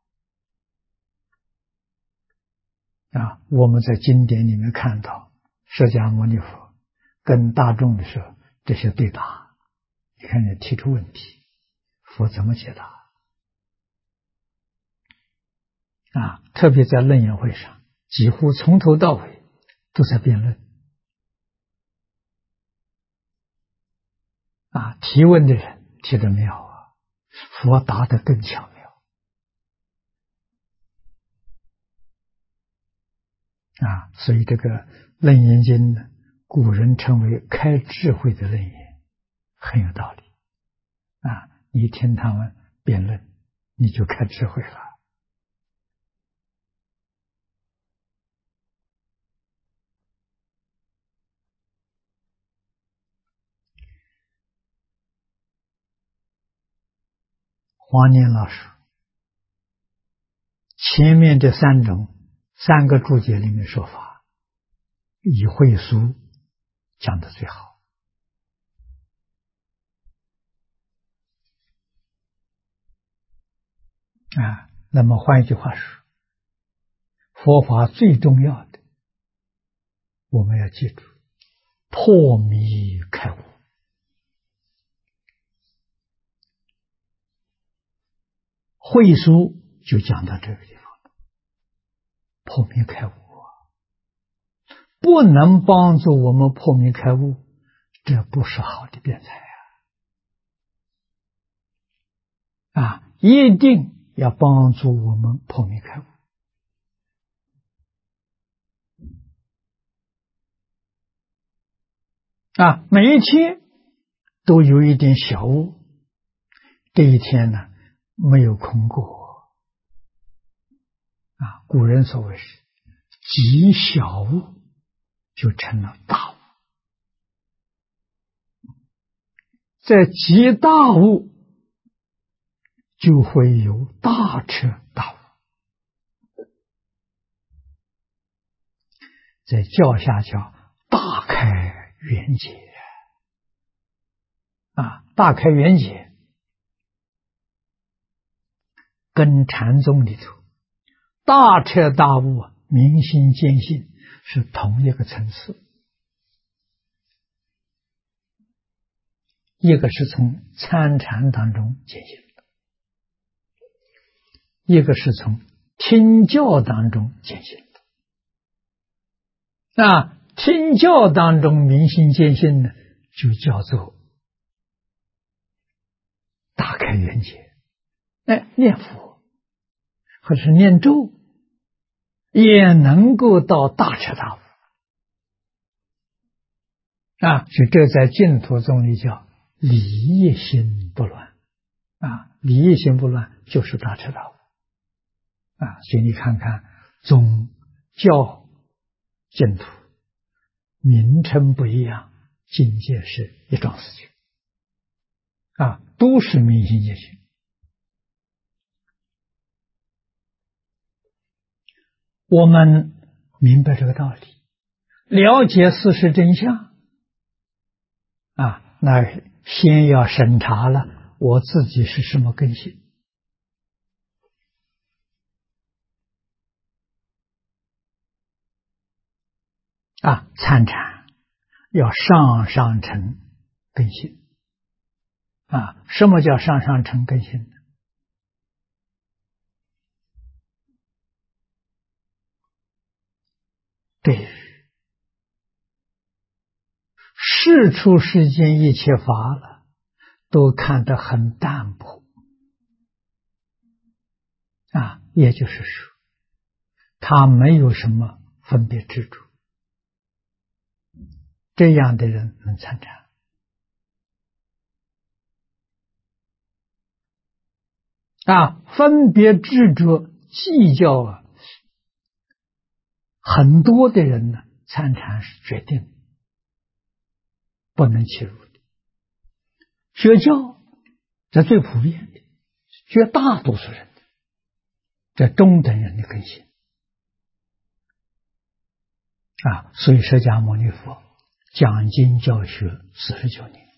我们在经典里面看到释迦牟尼佛跟大众的时候，这些对答，你看你提出问题，佛怎么解答？特别在论演会上，几乎从头到尾都在辩论。提问的人提得妙佛答得更巧妙。所以这个楞严经呢，古人称为开智慧的楞严，很有道理。你听他们辩论，你就开智慧了。黄念老师前面这三个注解里面说法，以慧疏讲得最好。那么换一句话说，佛法最重要的，我们要记住，破迷开悟。慧疏就讲到这个地方了。 破迷开悟不能帮助我们破迷开悟，这不是好的辩才一定要帮助我们破迷开悟每一天都有一点小悟，这一天呢没有空过古人所谓是极小悟就成了大悟，在极大悟就会有大彻大悟。在教下叫大开圆解大开圆解跟禅宗里头大彻大悟明心见性是同一个层次，一个是从参禅当中见性的，一个是从听教当中见性的听教当中明心见性呢，就叫做大开圆解念佛或者是念咒也能够到大彻大悟所以这在净土宗里叫理业心不乱理业心不乱就是大彻大悟所以你看看宗教净土名称不一样，境界是一桩事情都是明心见性。我们明白这个道理，了解事实真相那先要审查了我自己是什么根性参禅要上乘根性什么叫上乘根性呢？对于世出世间一切法了都看得很淡薄也就是说他没有什么分别执着，这样的人能参禅分别执着计较很多的人呢，参禅是决定不能切入的。学教这最普遍的，绝大多数人的，这中等人的根性所以释迦牟尼佛讲经教学49年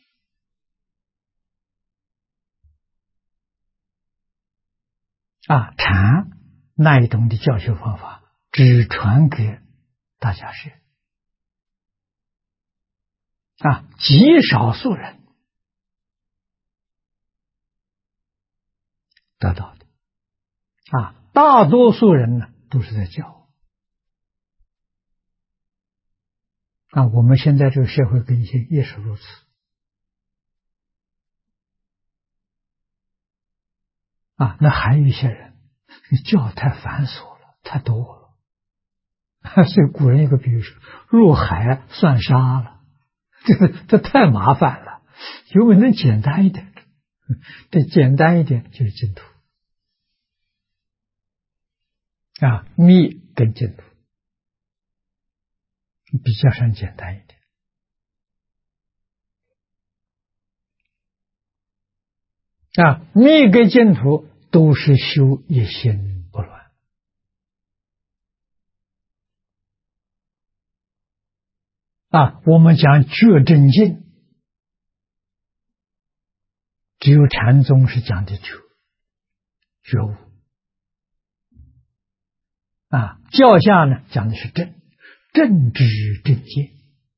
禅那一种的教学方法只传给大家学极少数人得到的大多数人呢都是在教我们现在这个社会根性也是如此那还有一些人教太繁琐了，太多了所以古人有个比喻说入海算沙了，这太麻烦了，有没有能简单一点？这简单一点就是净土密跟净土比较上简单一点密跟净土都是修一心不乱我们讲觉真境，只有禅宗是讲的觉悟教下呢讲的是正知正见，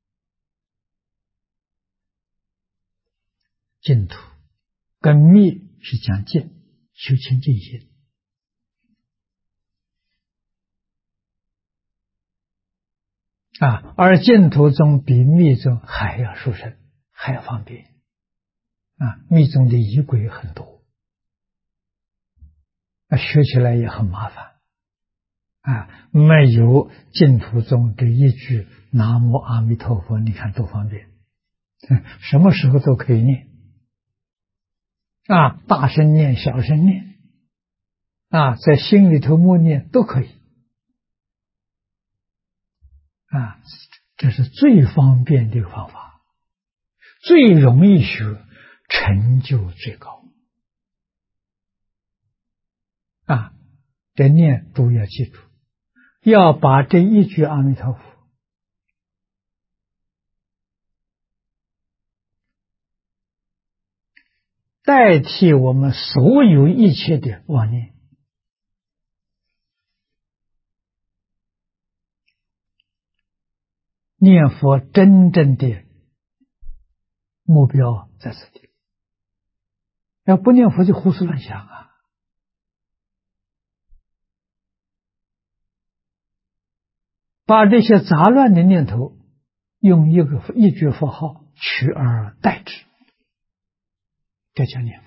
净土跟密是讲净，修清净心而净土宗比密宗还要殊胜，还要方便。密宗的仪轨很多，学起来也很麻烦。没有净土宗这一句南无阿弥陀佛，你看多方便，什么时候都可以念。大声念，小声念，在心里头默念都可以。这是最方便的一个方法，最容易学，成就最高。这念都要记住，要把这一句阿弥陀佛代替我们所有一切的妄念。念佛真正的目标在此地，要不念佛就胡思乱想把这些杂乱的念头用一句佛号取而代之，这叫念佛。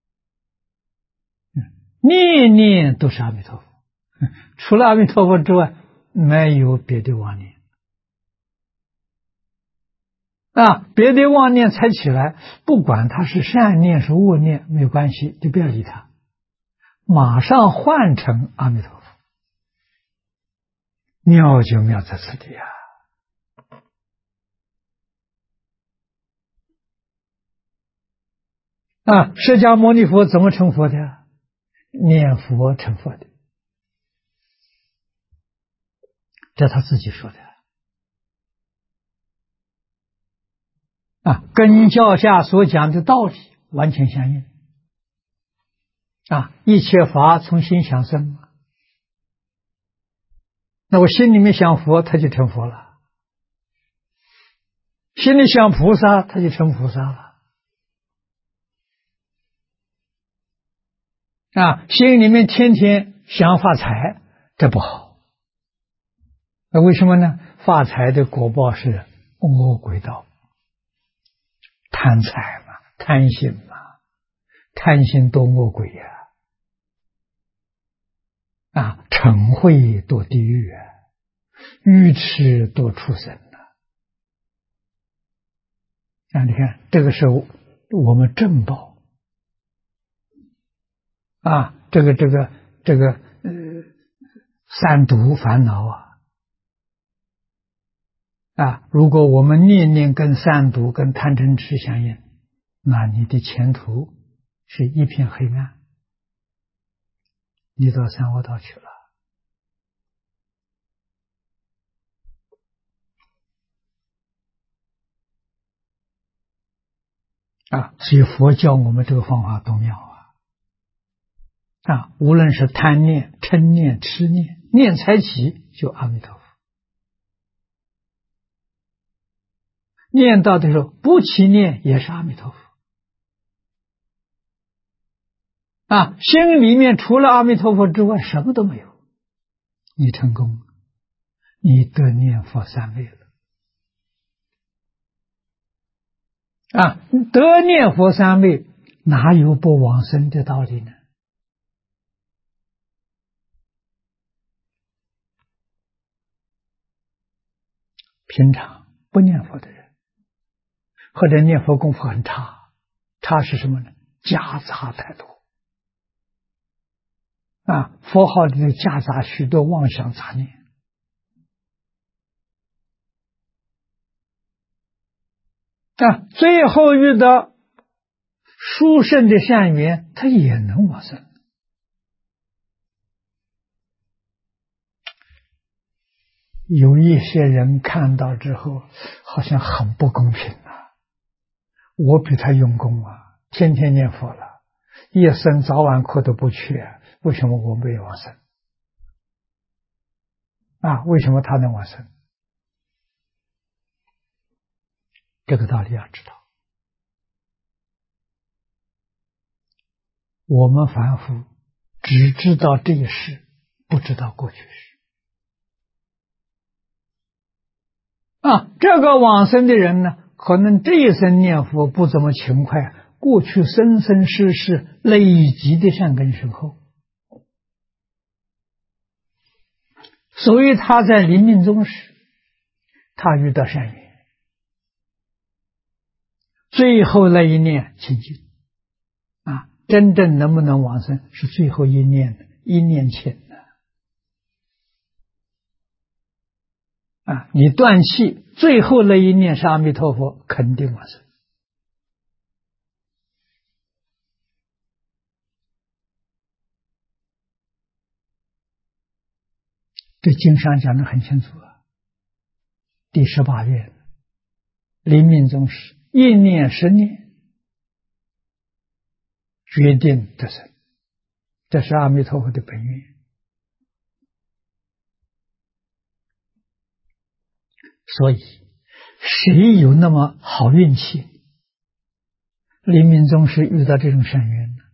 念念都是阿弥陀佛，除了阿弥陀佛之外，没有别的妄念。别的妄念才起来，不管它是善念是恶念，没有关系，就不要理它，马上换成阿弥陀佛。妙就妙在此地释迦牟尼佛怎么成佛的？念佛成佛的，这他自己说的。跟教下所讲的道理完全相应。一切法从心想生，那我心里面想佛，他就成佛了；心里想菩萨，他就成菩萨了。心里面天天想发财，这不好。那为什么呢？发财的果报是恶鬼道，贪财嘛，贪心嘛，贪心多恶鬼嗔恚多地狱愚痴多畜生你看这个时候我们正报这个三毒烦恼如果我们念念跟三毒跟贪嗔痴相应，那你的前途是一片黑暗，你到三恶道去了。所以佛教我们这个方法都妙无论是贪念、嗔念、痴念，念才起就阿弥陀佛。念到的时候不起念也是阿弥陀佛心里面除了阿弥陀佛之外什么都没有，你成功了，你得念佛三昧了得念佛三昧，哪有不往生的道理呢？平常不念佛的人，或者念佛功夫很差，差是什么呢？夹杂太多佛号里头夹杂许多妄想杂念最后遇到殊胜的善缘，他也能往生。有一些人看到之后好像很不公平我比他用功天天念佛了，夜深早晚课都不缺，为什么我没有往生为什么他能往生？这个道理要知道。我们凡夫只知道这一世，不知道过去世这个往生的人呢，可能这一生念佛不怎么勤快，过去生生世世累积的善根深厚，所以他在临命终时，他遇到善缘，最后那一念清净真正能不能往生是最后一念的，一念前的你断气最后那一念是阿弥陀佛，肯定往生。这经上讲得很清楚第18愿临命终时一念10念决定得生，这是阿弥陀佛的本愿。所以谁有那么好运气临命终时遇到这种善缘呢？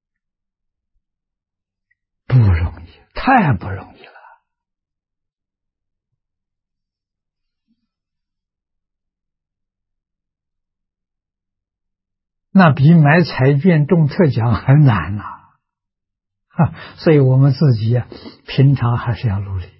不容易，太不容易了。那比买彩券中特奖还难所以我们自己平常还是要努力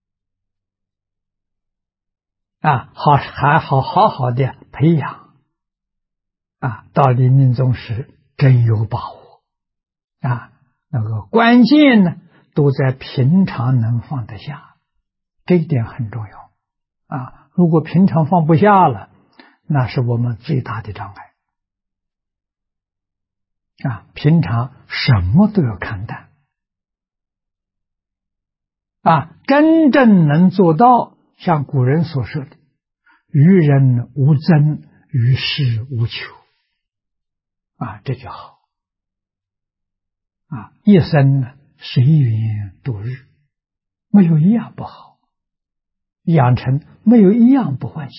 好好的培养到临命终时真有把握那个关键呢都在平常能放得下，这一点很重要如果平常放不下了，那是我们最大的障碍平常什么都要看淡真正能做到像古人所说的于人无争，于事无求这就好一生呢随缘度日，没有一样不好，养成没有一样不欢喜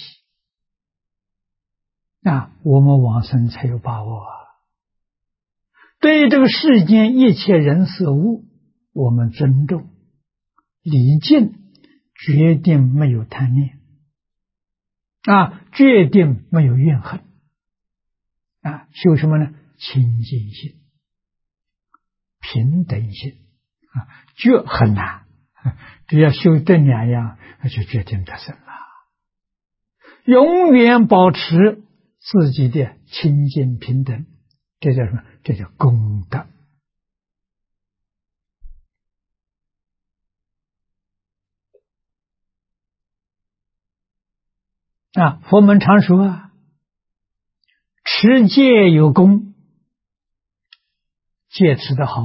我们往生才有把握对这个世间一切人事物，我们尊重礼敬，决定没有贪念决定没有怨恨修什么呢？清净心、平等心觉很难，只要修这2样，就决定得生了。永远保持自己的清净平等，这叫什么？这叫功德佛门常说持戒有功，戒持得好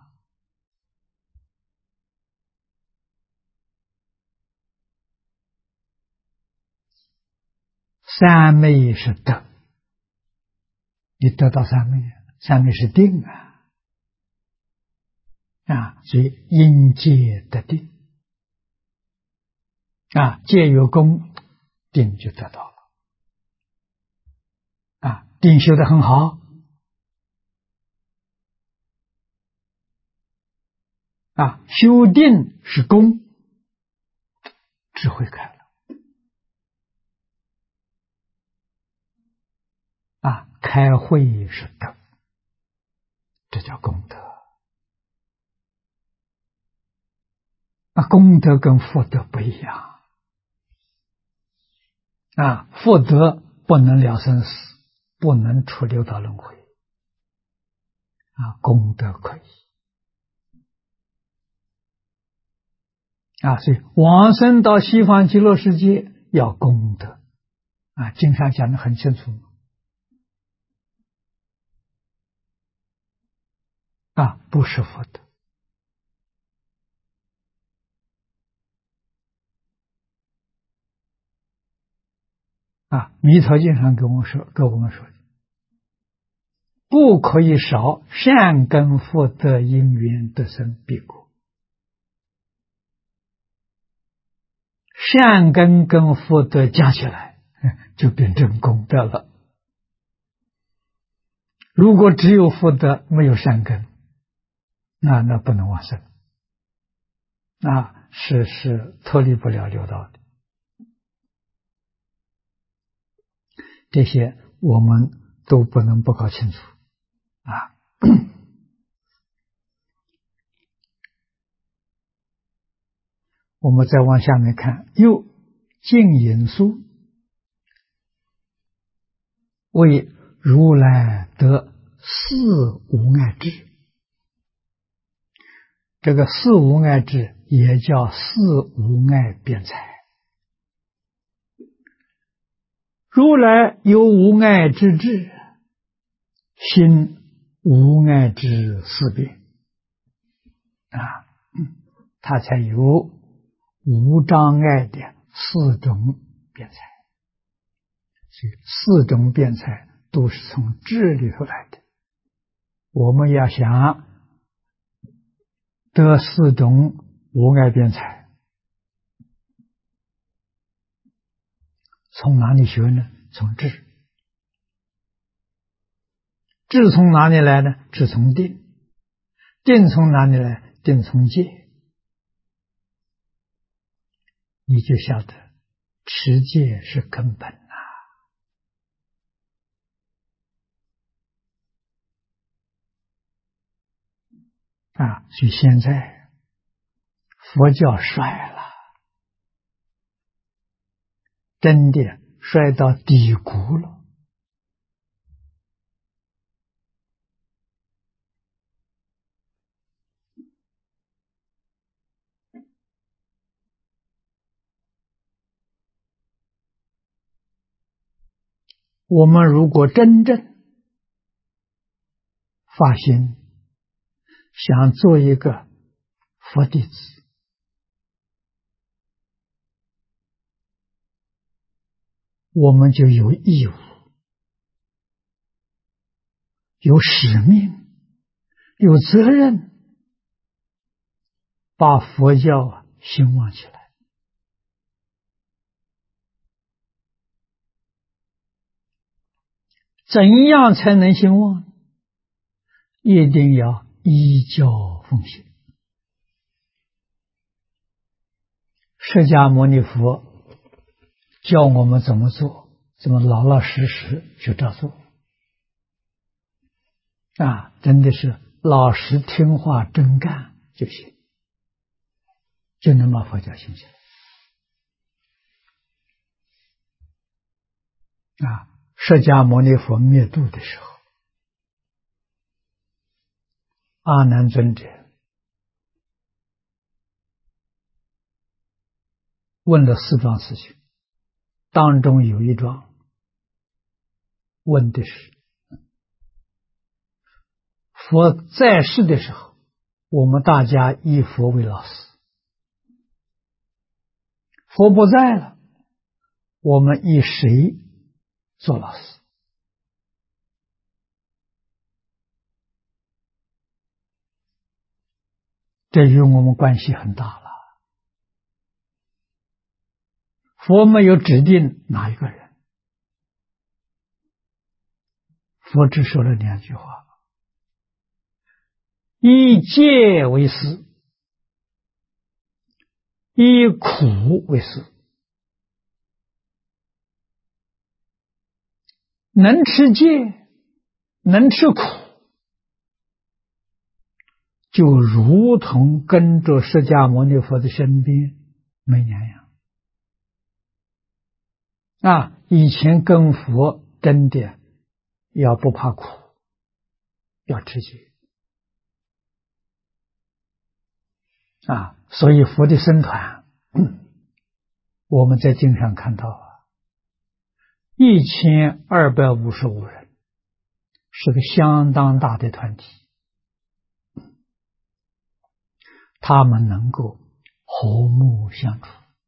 三昧是德，你得到三昧，三昧是定所以因戒得定戒有功，定就得到了定修得很好修定是功，智慧开了开慧是德，这叫功德功德跟福德不一样福德不能了生死，不能出六道轮回功德可以所以往生到西方极乐世界要功德经上讲得很清楚不是福德弥陀经上跟我们说的不可以少善根福德因缘得生彼国，善根跟福德加起来就变成功德了。如果只有福德没有善根，那不能往生是脱离不了六道的这些我们都不能不搞清楚啊。我们再往下面看，又净隐书为如来得四无碍智，这个四无碍智也叫四无碍辩才。如来有无碍之智，心无碍之四辩啊，他才有无障碍的四种辩才。所以四种辩才都是从智里头来的。我们要想得四种无碍辩才，从哪里学呢？从智。智从哪里来呢？智从定。定从哪里来？定从戒。你就晓得持戒是根本啊！所以现在佛教衰了，真的衰到低谷了。我们如果真正发心，想做一个佛弟子，我们就有义务、有使命、有责任，把佛教兴旺起来。怎样才能兴旺？一定要依教奉行。释迦牟尼佛教我们怎么做，怎么老老实实就照做啊！真的是老实听话真干就行，就能把佛教兴起来啊！释迦牟尼佛灭度的时候，阿难尊者问了4桩事情，当中有一桩问的是佛在世的时候，我们大家以佛为老师，佛不在了，我们以谁做老师？这与我们关系很大了。佛没有指定哪一个人，佛只说了2句话：以戒为师，以苦为师。能持戒，能吃苦，就如同跟着释迦牟尼佛的身边没两样啊！以前跟佛真的要不怕苦，要持戒啊！所以佛的僧团，我们在经上看到1255人，是个相当大的团体。他们能够和睦相处，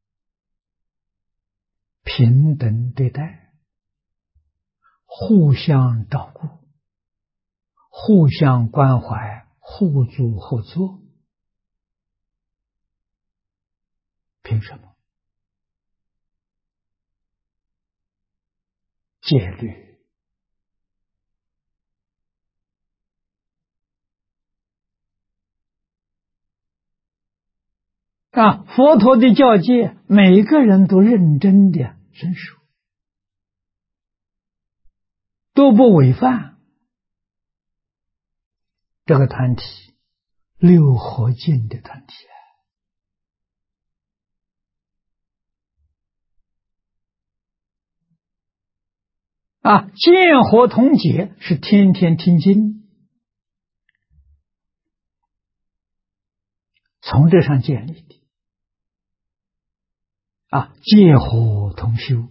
平等对待，互相照顾，互相关怀，互助合作。凭什么？戒律。佛陀的教戒，每个人都认真的遵守。 都不违犯这个团体六合敬的团体啊，见合同解是天天听经，从这上建立的啊，见合同修，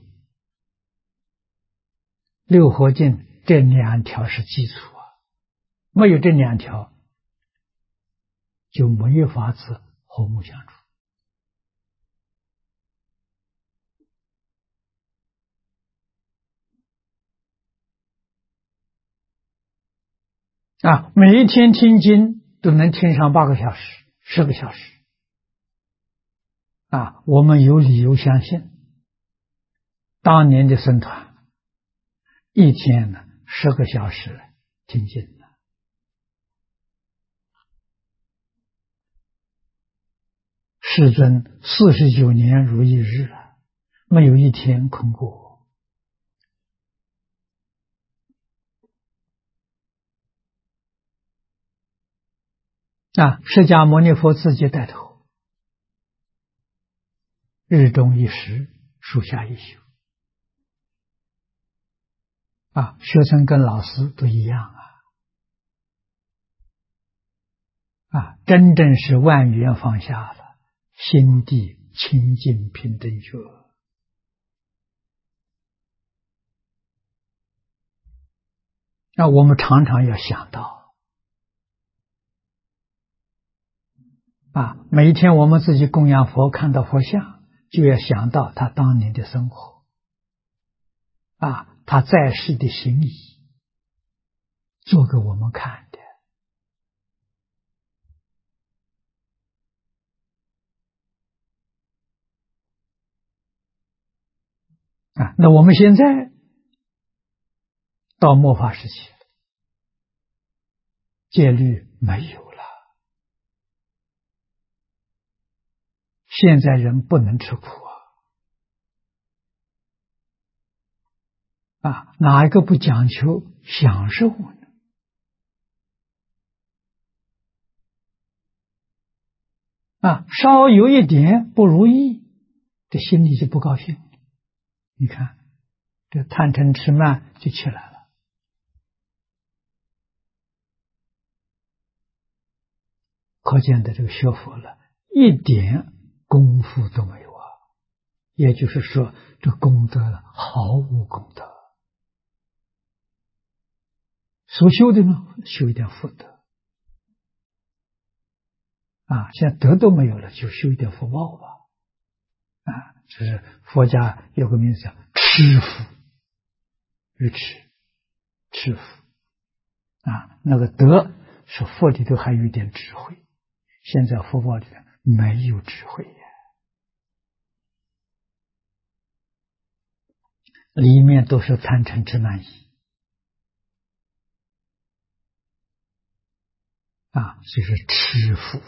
六合敬这2条是基础啊，没有这2条，就没有法子和睦相处啊。每一天听经都能听上8个小时、10个小时啊，我们有理由相信，当年的僧团一天呢10个小时听经了。世尊49年如一日了，没有一天空过啊！释迦牟尼佛自己带头，日中一时，树下一宿啊！学生跟老师都一样啊！真正是万缘放下了，心地清净平等觉。那我们常常要想到啊，每一天我们自己供养佛，看到佛像，就要想到他当年的生活啊，他在世的行仪，做给我们看的啊。那我们现在到末法时期，戒律没有了，现在人不能吃苦啊，哪一个不讲求享受呢？啊，稍有一点不如意，这心里就不高兴。你看，这贪嗔痴慢就起来了。可见的这个学佛了，一点功夫都没有啊！也就是说，这功德了毫无功德。所修的呢，修一点福德啊，现在德都没有了，就修一点福报吧。啊，就是佛家有个名字叫痴福，愚痴，痴福啊。那个德是佛里头还有一点智慧，现在福报里头没有智慧呀，里面都是贪嗔痴慢疑啊，所以说痴福。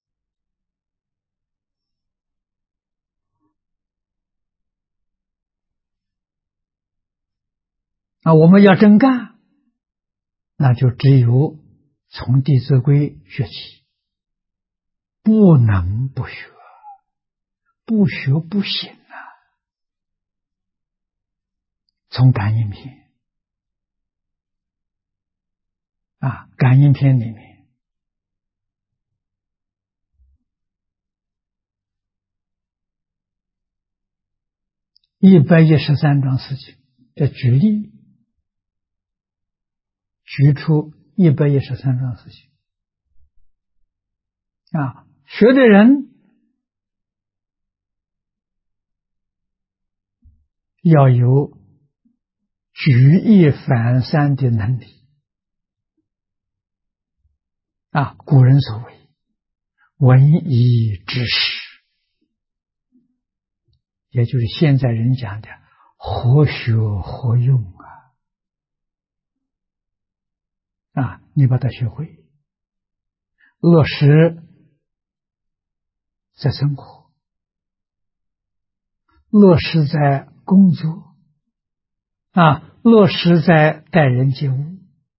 那我们要真干，那就只有从《弟子规》学起，不能不学，不学不行啊。从感应篇啊，感应篇里面113桩事情，这举例举出113桩事情啊，学的人要有举一反三的能力啊。古人所谓闻一知识，也就是现在人讲的活学活用啊，你把它学会，落实在生活，落实在工作啊， 落实在待人接物，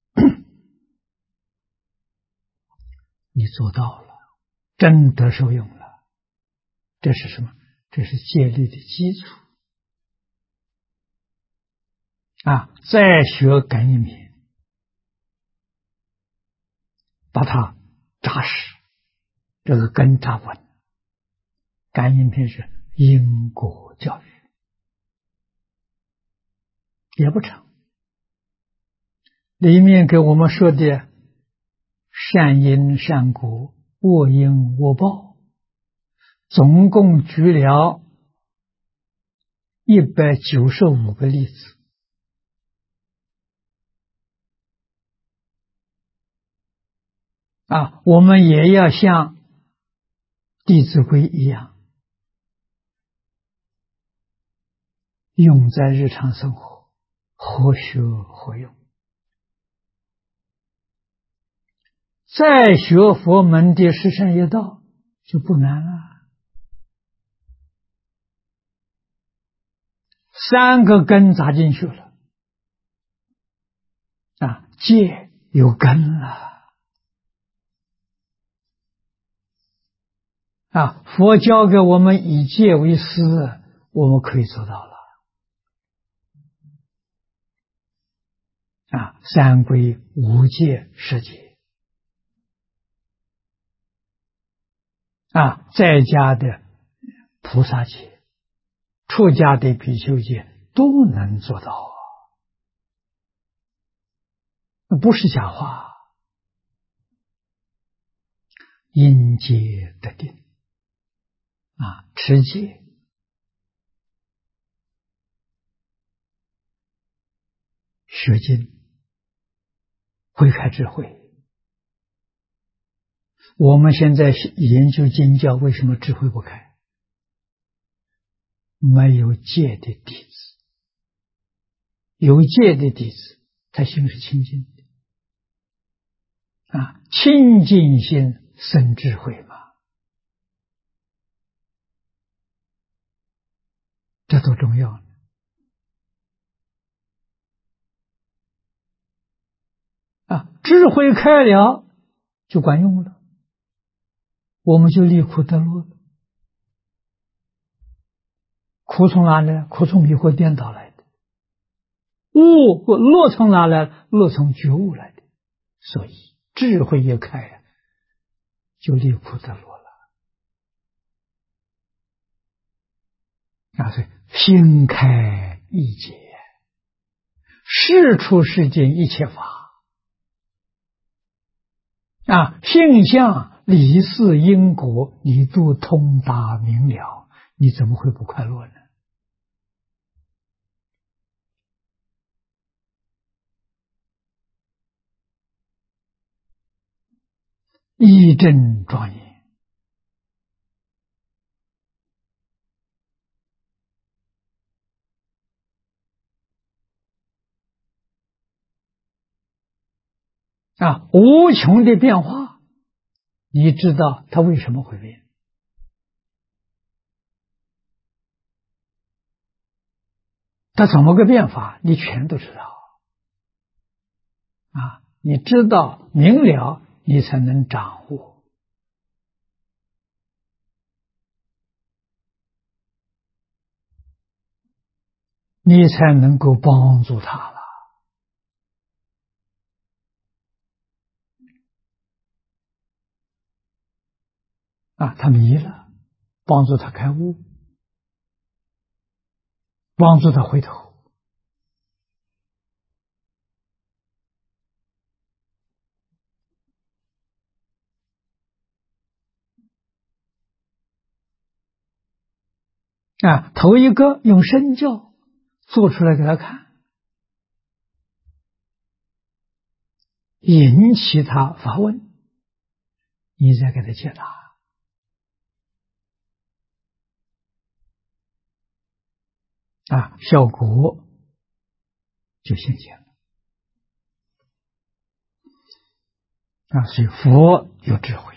你做到了，真得受用了。这是什么？这是戒律的基础再学感应篇，把它扎实，这个根扎稳。感应篇是因果教育，也不成。里面给我们说的善因善果，恶因恶报，总共举了195个例子我们也要像《弟子规》一样，用在日常生活，活学活用。再学佛门的十善业道就不难了。3个根扎进去了戒有根了佛教给我们以戒为师，我们可以做到了三归五戒十戒在家的菩萨戒、出家的比丘戒都能做到不是假话。因戒得定持戒学经会开智慧。我们现在研究经教，为什么智慧不开？没有戒的弟子，有戒的弟子他心是清净的清净心生智慧嘛，这多重要智慧开了就管用了，我们就离苦得乐了。苦从哪来？苦从迷惑颠倒来的。乐从哪来？乐从觉悟来的。所以智慧一开就离苦得乐了所以心开意解，事出世间一切法性相理事因果你都通达明了，你怎么会不快乐呢？义正庄严无穷的变化，你知道它为什么会变？它怎么个变法？你全都知道你知道明了，你才能掌握。你才能够帮助他了他迷了，帮助他开悟，帮助他回头头一个用身教做出来给他看，引起他发问，你再给他解答效果就显现了所以佛有智慧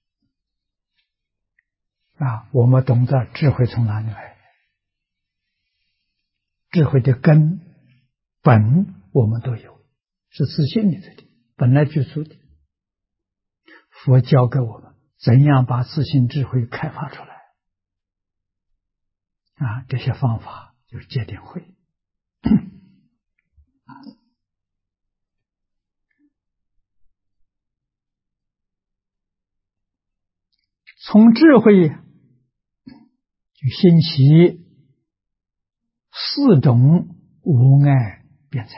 我们懂得智慧从哪里来，智慧的根本我们都有，是自信里头的，本来具足的。佛教给我们怎样把自信智慧开发出来啊？这些方法就是戒定慧。从智慧就兴起4种无碍辩才。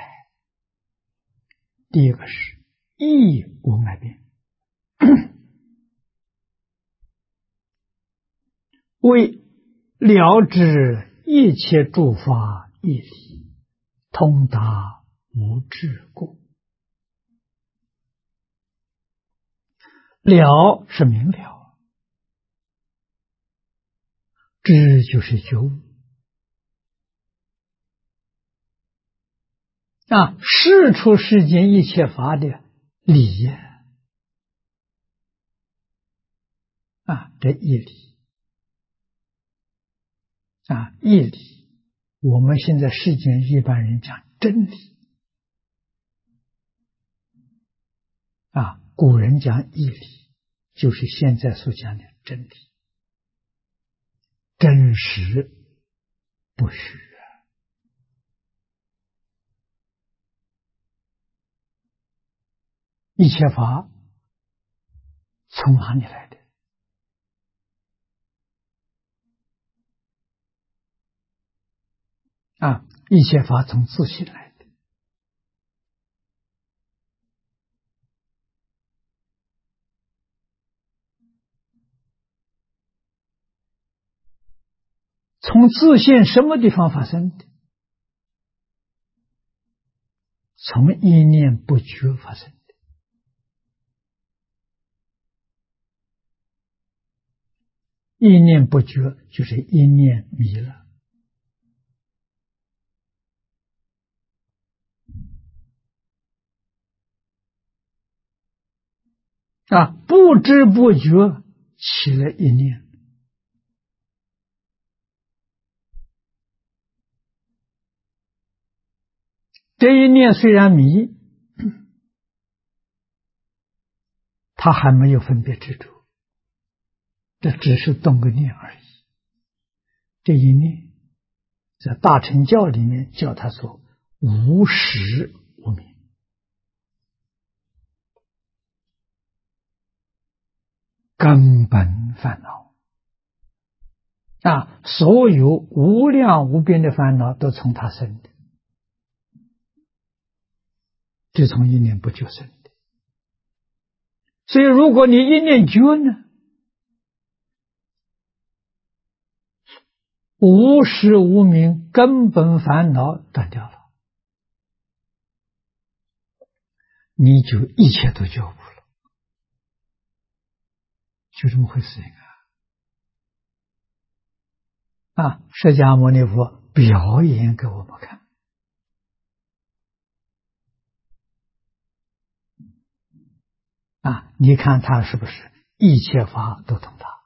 第一个是义无碍辩，为了知一切诸法义理，通达无智故。了是明了，知就是觉悟啊，事出世间一切法的理啊，这义理啊，义理，我们现在世间一般人讲真理啊，古人讲义理，就是现在所讲的真理，真实不虚。一切法从哪里来的？啊，一切法从自信来的。从自信什么地方发生的？从一念不觉发生的。一念不觉就是一念迷了。啊，不知不觉起了一念。这一念虽然迷，他还没有分别执着，这只是动个念而已。这一念在大乘教里面叫他说无始无明，根本烦恼啊，所有无量无边的烦恼都从他生的，就从一念不觉生的。所以如果你一念觉呢，无始无明根本烦恼断掉了，你就一切都觉悟了，就这么回事情啊！释迦牟尼佛表演给我们看啊，你看他是不是一切法都通达？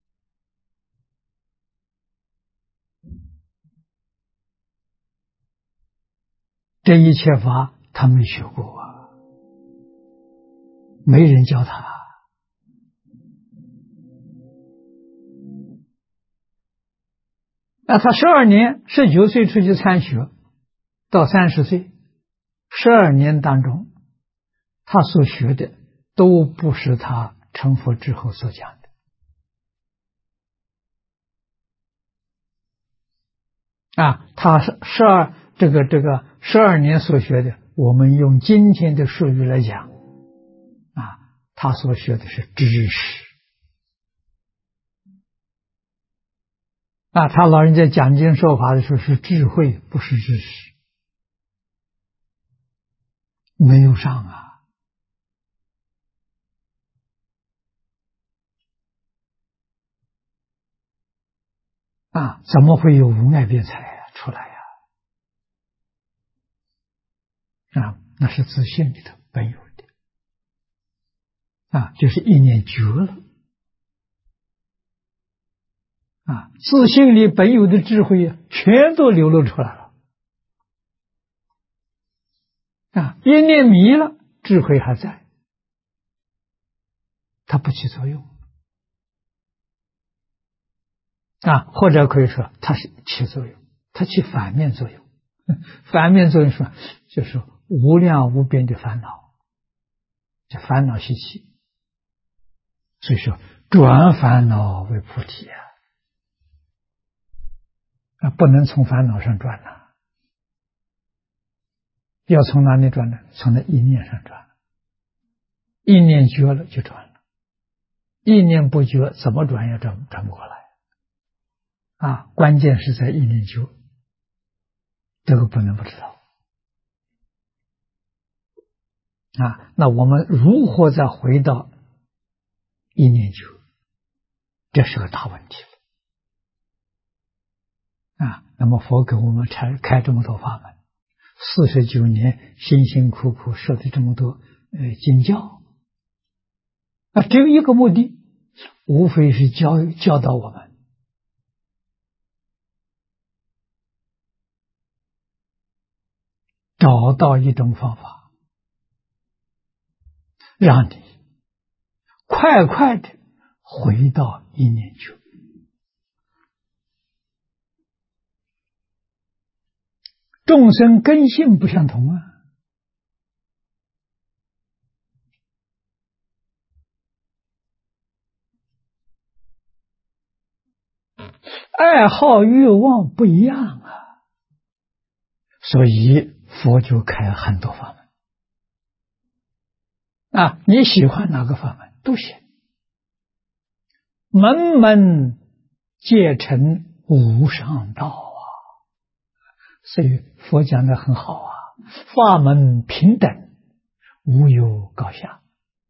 这一切法他没学过啊，没人教他。那他12年，19岁出去参学，到30岁，12年当中，他所学的都不是他成佛之后所讲的啊。他12年所学的，我们用今天的术语来讲啊，他所学的是知识啊。他老人家讲经说法的时候是智慧，不是知识，没有上啊，怎么会有无碍辩才出来啊？那是自信里头本有的啊，就是一念觉了啊，自信里本有的智慧全都流露出来了一念迷了，智慧还在，它不起作用或者可以说它是起作用，它起反面作用。反面作用说就是无量无边的烦恼，这烦恼习气。所以说转烦恼为菩提不能从烦恼上转要从哪里转呢？从那一念上转。一念觉了就转了，一念不觉怎么转也转不过来关键是在一念觉，这个不能不知道那我们如何再回到一念觉，这是个大问题了那么佛给我们开这么多法门，49年辛辛苦苦设的这么多经教只有一个目的，无非是教导我们找到一种方法，让你快快的回到一念觉。众生根性不相同爱好欲望不一样所以佛就开很多法门你喜欢哪个法门都行，门门皆成无上道所以佛讲的很好法门平等，无有高下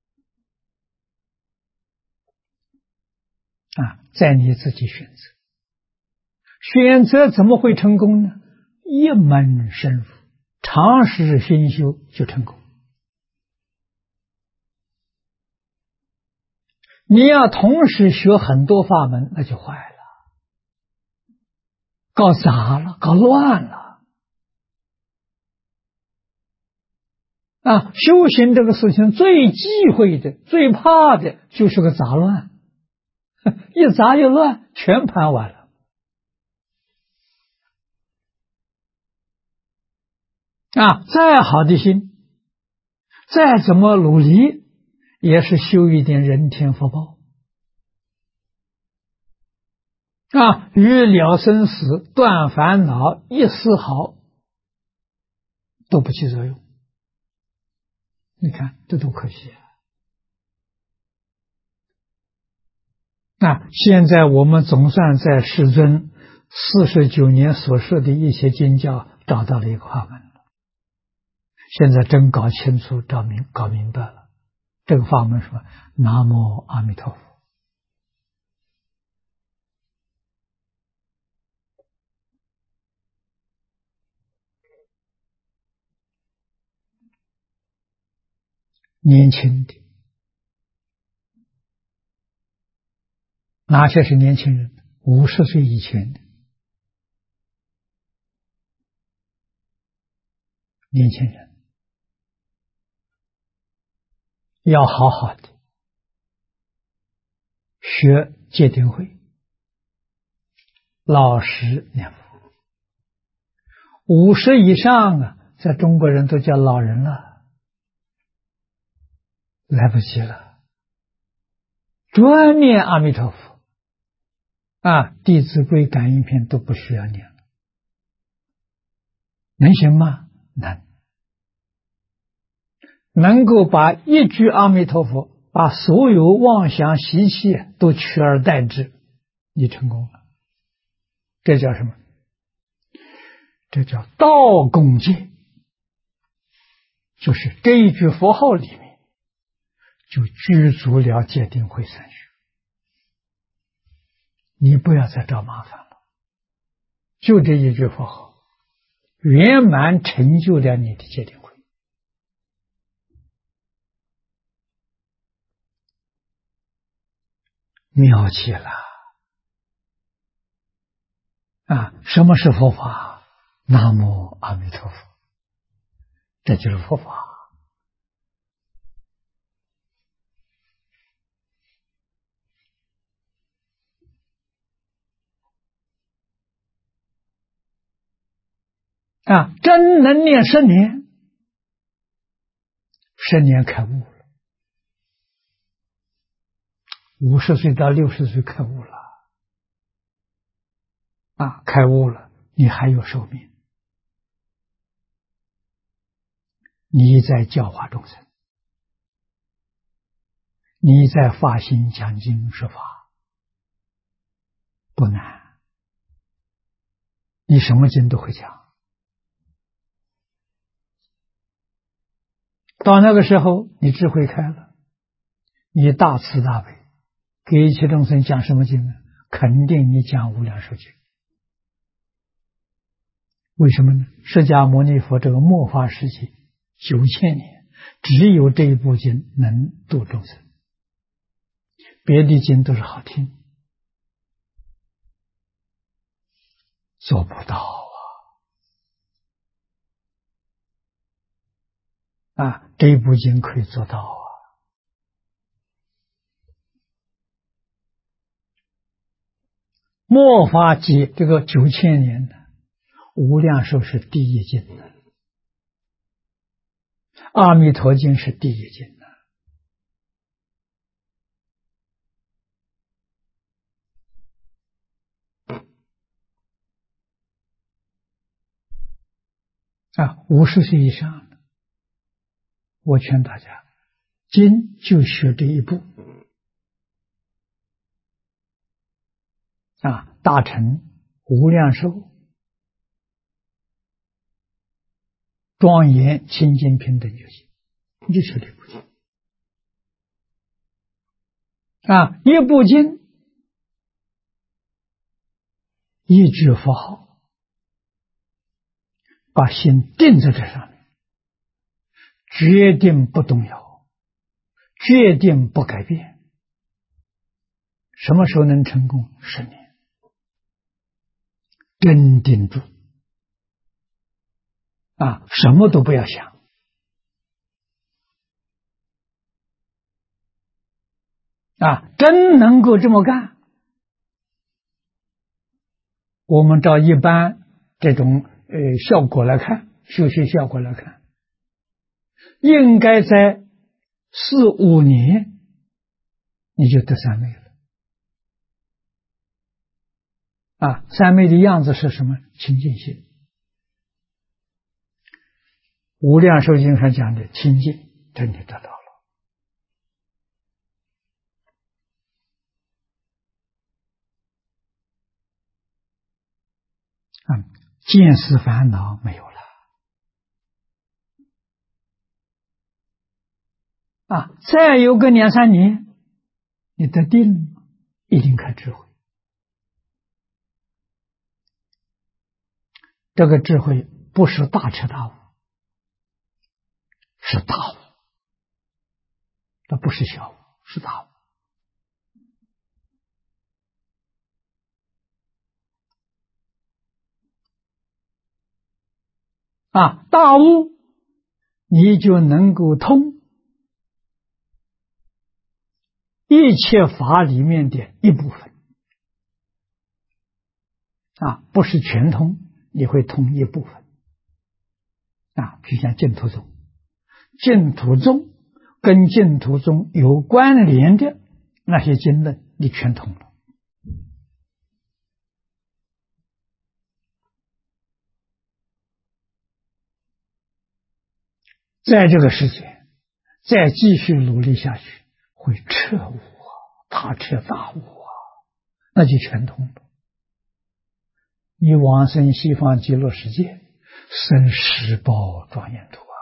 在你自己选择，选择怎么会成功呢？一门深入，长时熏修就成功。你要同时学很多法门，那就坏了，搞杂了，搞乱了修行这个事情最忌讳的、最怕的就是个杂乱，一杂一乱，全盘完了再好的心，再怎么努力，也是修一点人天福报与了生死、断烦恼一丝毫都不起作用。你看这多可惜现在我们总算在世尊49年所说的一些经教找到了一个法门了，现在真搞清楚搞明白了，这个法门说南无阿弥陀佛。年轻的哪些是年轻人？50岁以前的年轻人要好好的学戒定慧，老实念佛。50以上在中国人都叫老人了，来不及了，专念阿弥陀佛弟子规感应篇都不需要念了，能行吗？能够把一句阿弥陀佛，把所有妄想习气都取而代之，你成功了。这叫什么？这叫道共戒，就是这一句佛号里面就具足了戒定慧三学。你不要再找麻烦了，就这一句佛号圆满成就了你的戒定慧。妙极了什么是佛法？南无阿弥陀佛。 这就是佛法啊！真能念10年，10年开悟了，50岁到60岁开悟了啊！开悟了，你还有寿命，你在教化众生，你在发心讲经说法，不难，你什么经都会讲。到那个时候，你智慧开了，你大慈大悲，给一切众生讲什么经呢？肯定你讲无量寿经。为什么呢？释迦牟尼佛这个末法时期9000年，只有这一部经能度众生，别的经都是好听，做不到啊！这一部经可以做到啊！末法纪这个9000年的无量寿是第一经的，阿弥陀经是第一经的啊！50岁以上的，我劝大家，经就学这一部啊，大乘无量寿庄严清净平等就行，你就学这部经啊！一部经一句佛号，把心定在这上面，决定不动摇，决定不改变。什么时候能成功？10年。真定住啊，什么都不要想啊，真能够这么干。我们照一般这种效果来看，修学效果来看，应该在4、5年你就得三昧了啊！三昧的样子是什么？清净心。无量寿经上讲的清净，这你得到了啊！见思烦恼没有了啊！再有个2、3年，你得定了，一定开智慧。这个智慧不是大彻大悟，是大悟，这不是小悟，是大悟啊！大悟你就能够通一切法里面的一部分啊，不是全通，你会通一部分啊。比如像净土宗，净土宗跟净土宗有关联的那些经论，你全通了。在这个世界再继续努力下去，会彻悟啊，大彻大悟啊，那就全通了。你往生西方极乐世界，生十宝庄严土啊！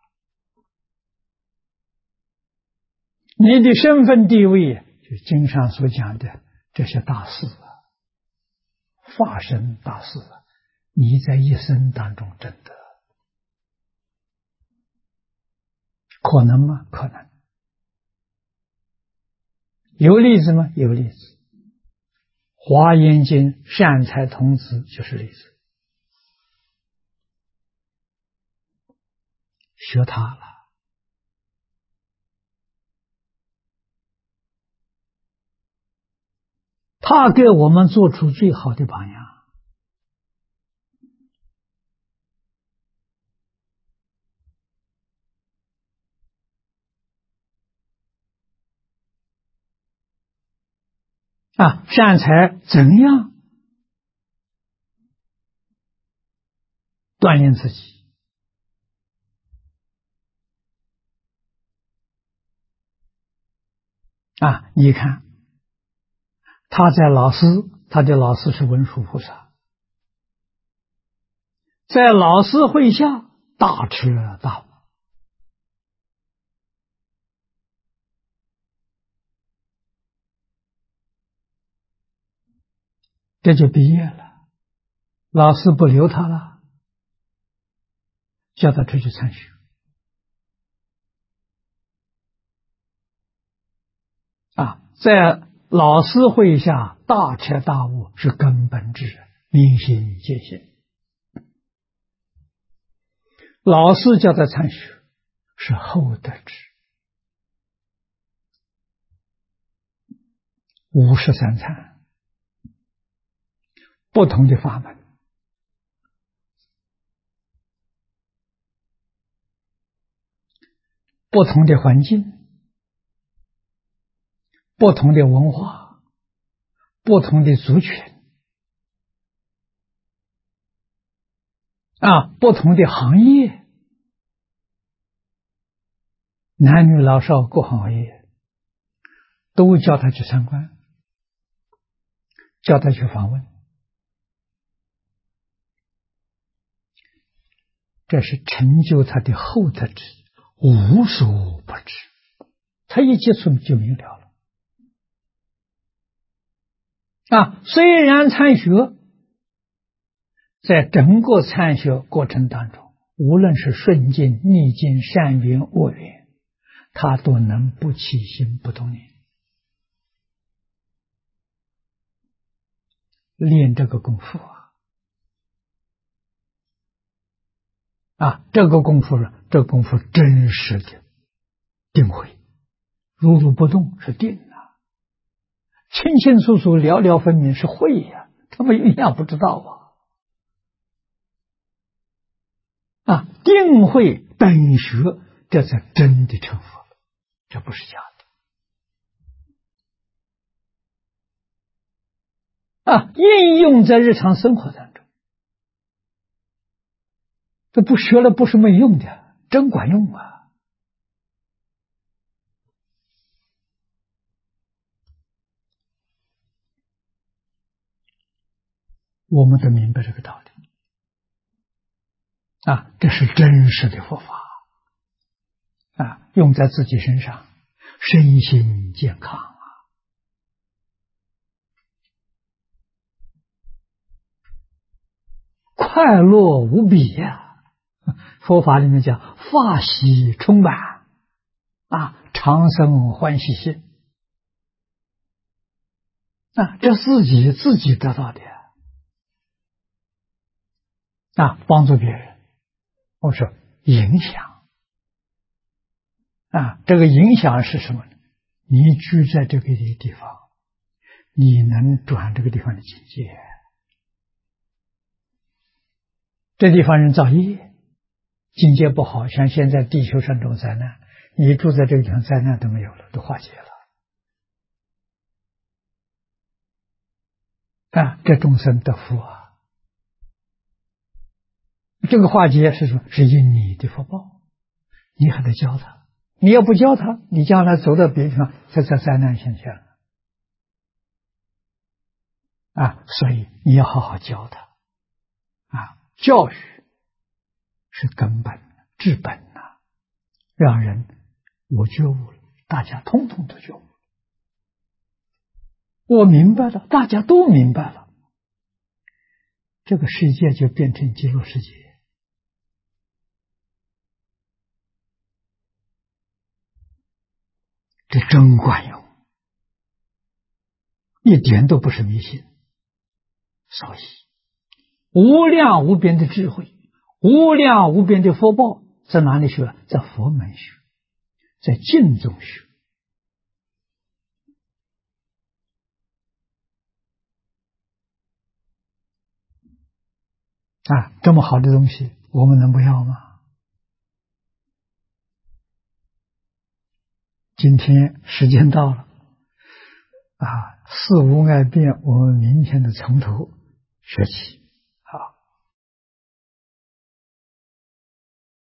你的身份地位，就经上所讲的这些大事啊，法身大事啊，你在一生当中证得，可能吗？可能。有例子吗？有例子。华严经善财童子就是例子。 学他了。他给我们做出最好的榜样。善财怎样锻炼自己？你看他在老师，他的老师是文殊菩萨，在老师会下大彻大悟，这就毕业了。老师不留他了，叫他出去参学。在老师会下大彻大悟是根本智，明心见性。老师叫他参学是后得智。53参，不同的法门，不同的环境，不同的文化，不同的族群，不同的行业，男女老少各行业，都叫他去参观，叫他去访问。这是成就他的后得智，无所不知。他一接触就明了了。虽然参学，在整个参学过程当中，无论是顺境、逆境、善缘、恶缘，他都能不起心不动念，练这个功夫这个功夫真实的定慧，如如不动是定清清楚楚了了分明是慧呀，他们一样不知道定慧等学，这才真的成佛，这不是假的应用在日常生活当中，这不学了不是没用的，真管用我们都明白这个道理这是真实的佛法用在自己身上，身心健康快乐无比佛法里面讲法喜充满长生欢喜心这自己得到的帮助别人，我说影响这个影响是什么呢？你居在这个地方，你能转这个地方的境界。这地方人造业，境界不好，像现在地球上这种灾难，你住在这个地方，灾难都没有了，都化解了这众生得福这个化解是什么？是因你的福报，你还得教他，你要不教他，你将来走到别的地方，才在灾难现象所以你要好好教他教育是根本治本让人我觉悟了，大家通通都觉悟了，我明白了，大家都明白了，这个世界就变成极乐世界。这真管用，一点都不是迷信。所以无量无边的智慧，无量无边的福报， 在哪里学？在佛门学，在净宗学。这么好的东西，我们能不要吗？今天时间到了，四无碍辩，我们明天的从头学起。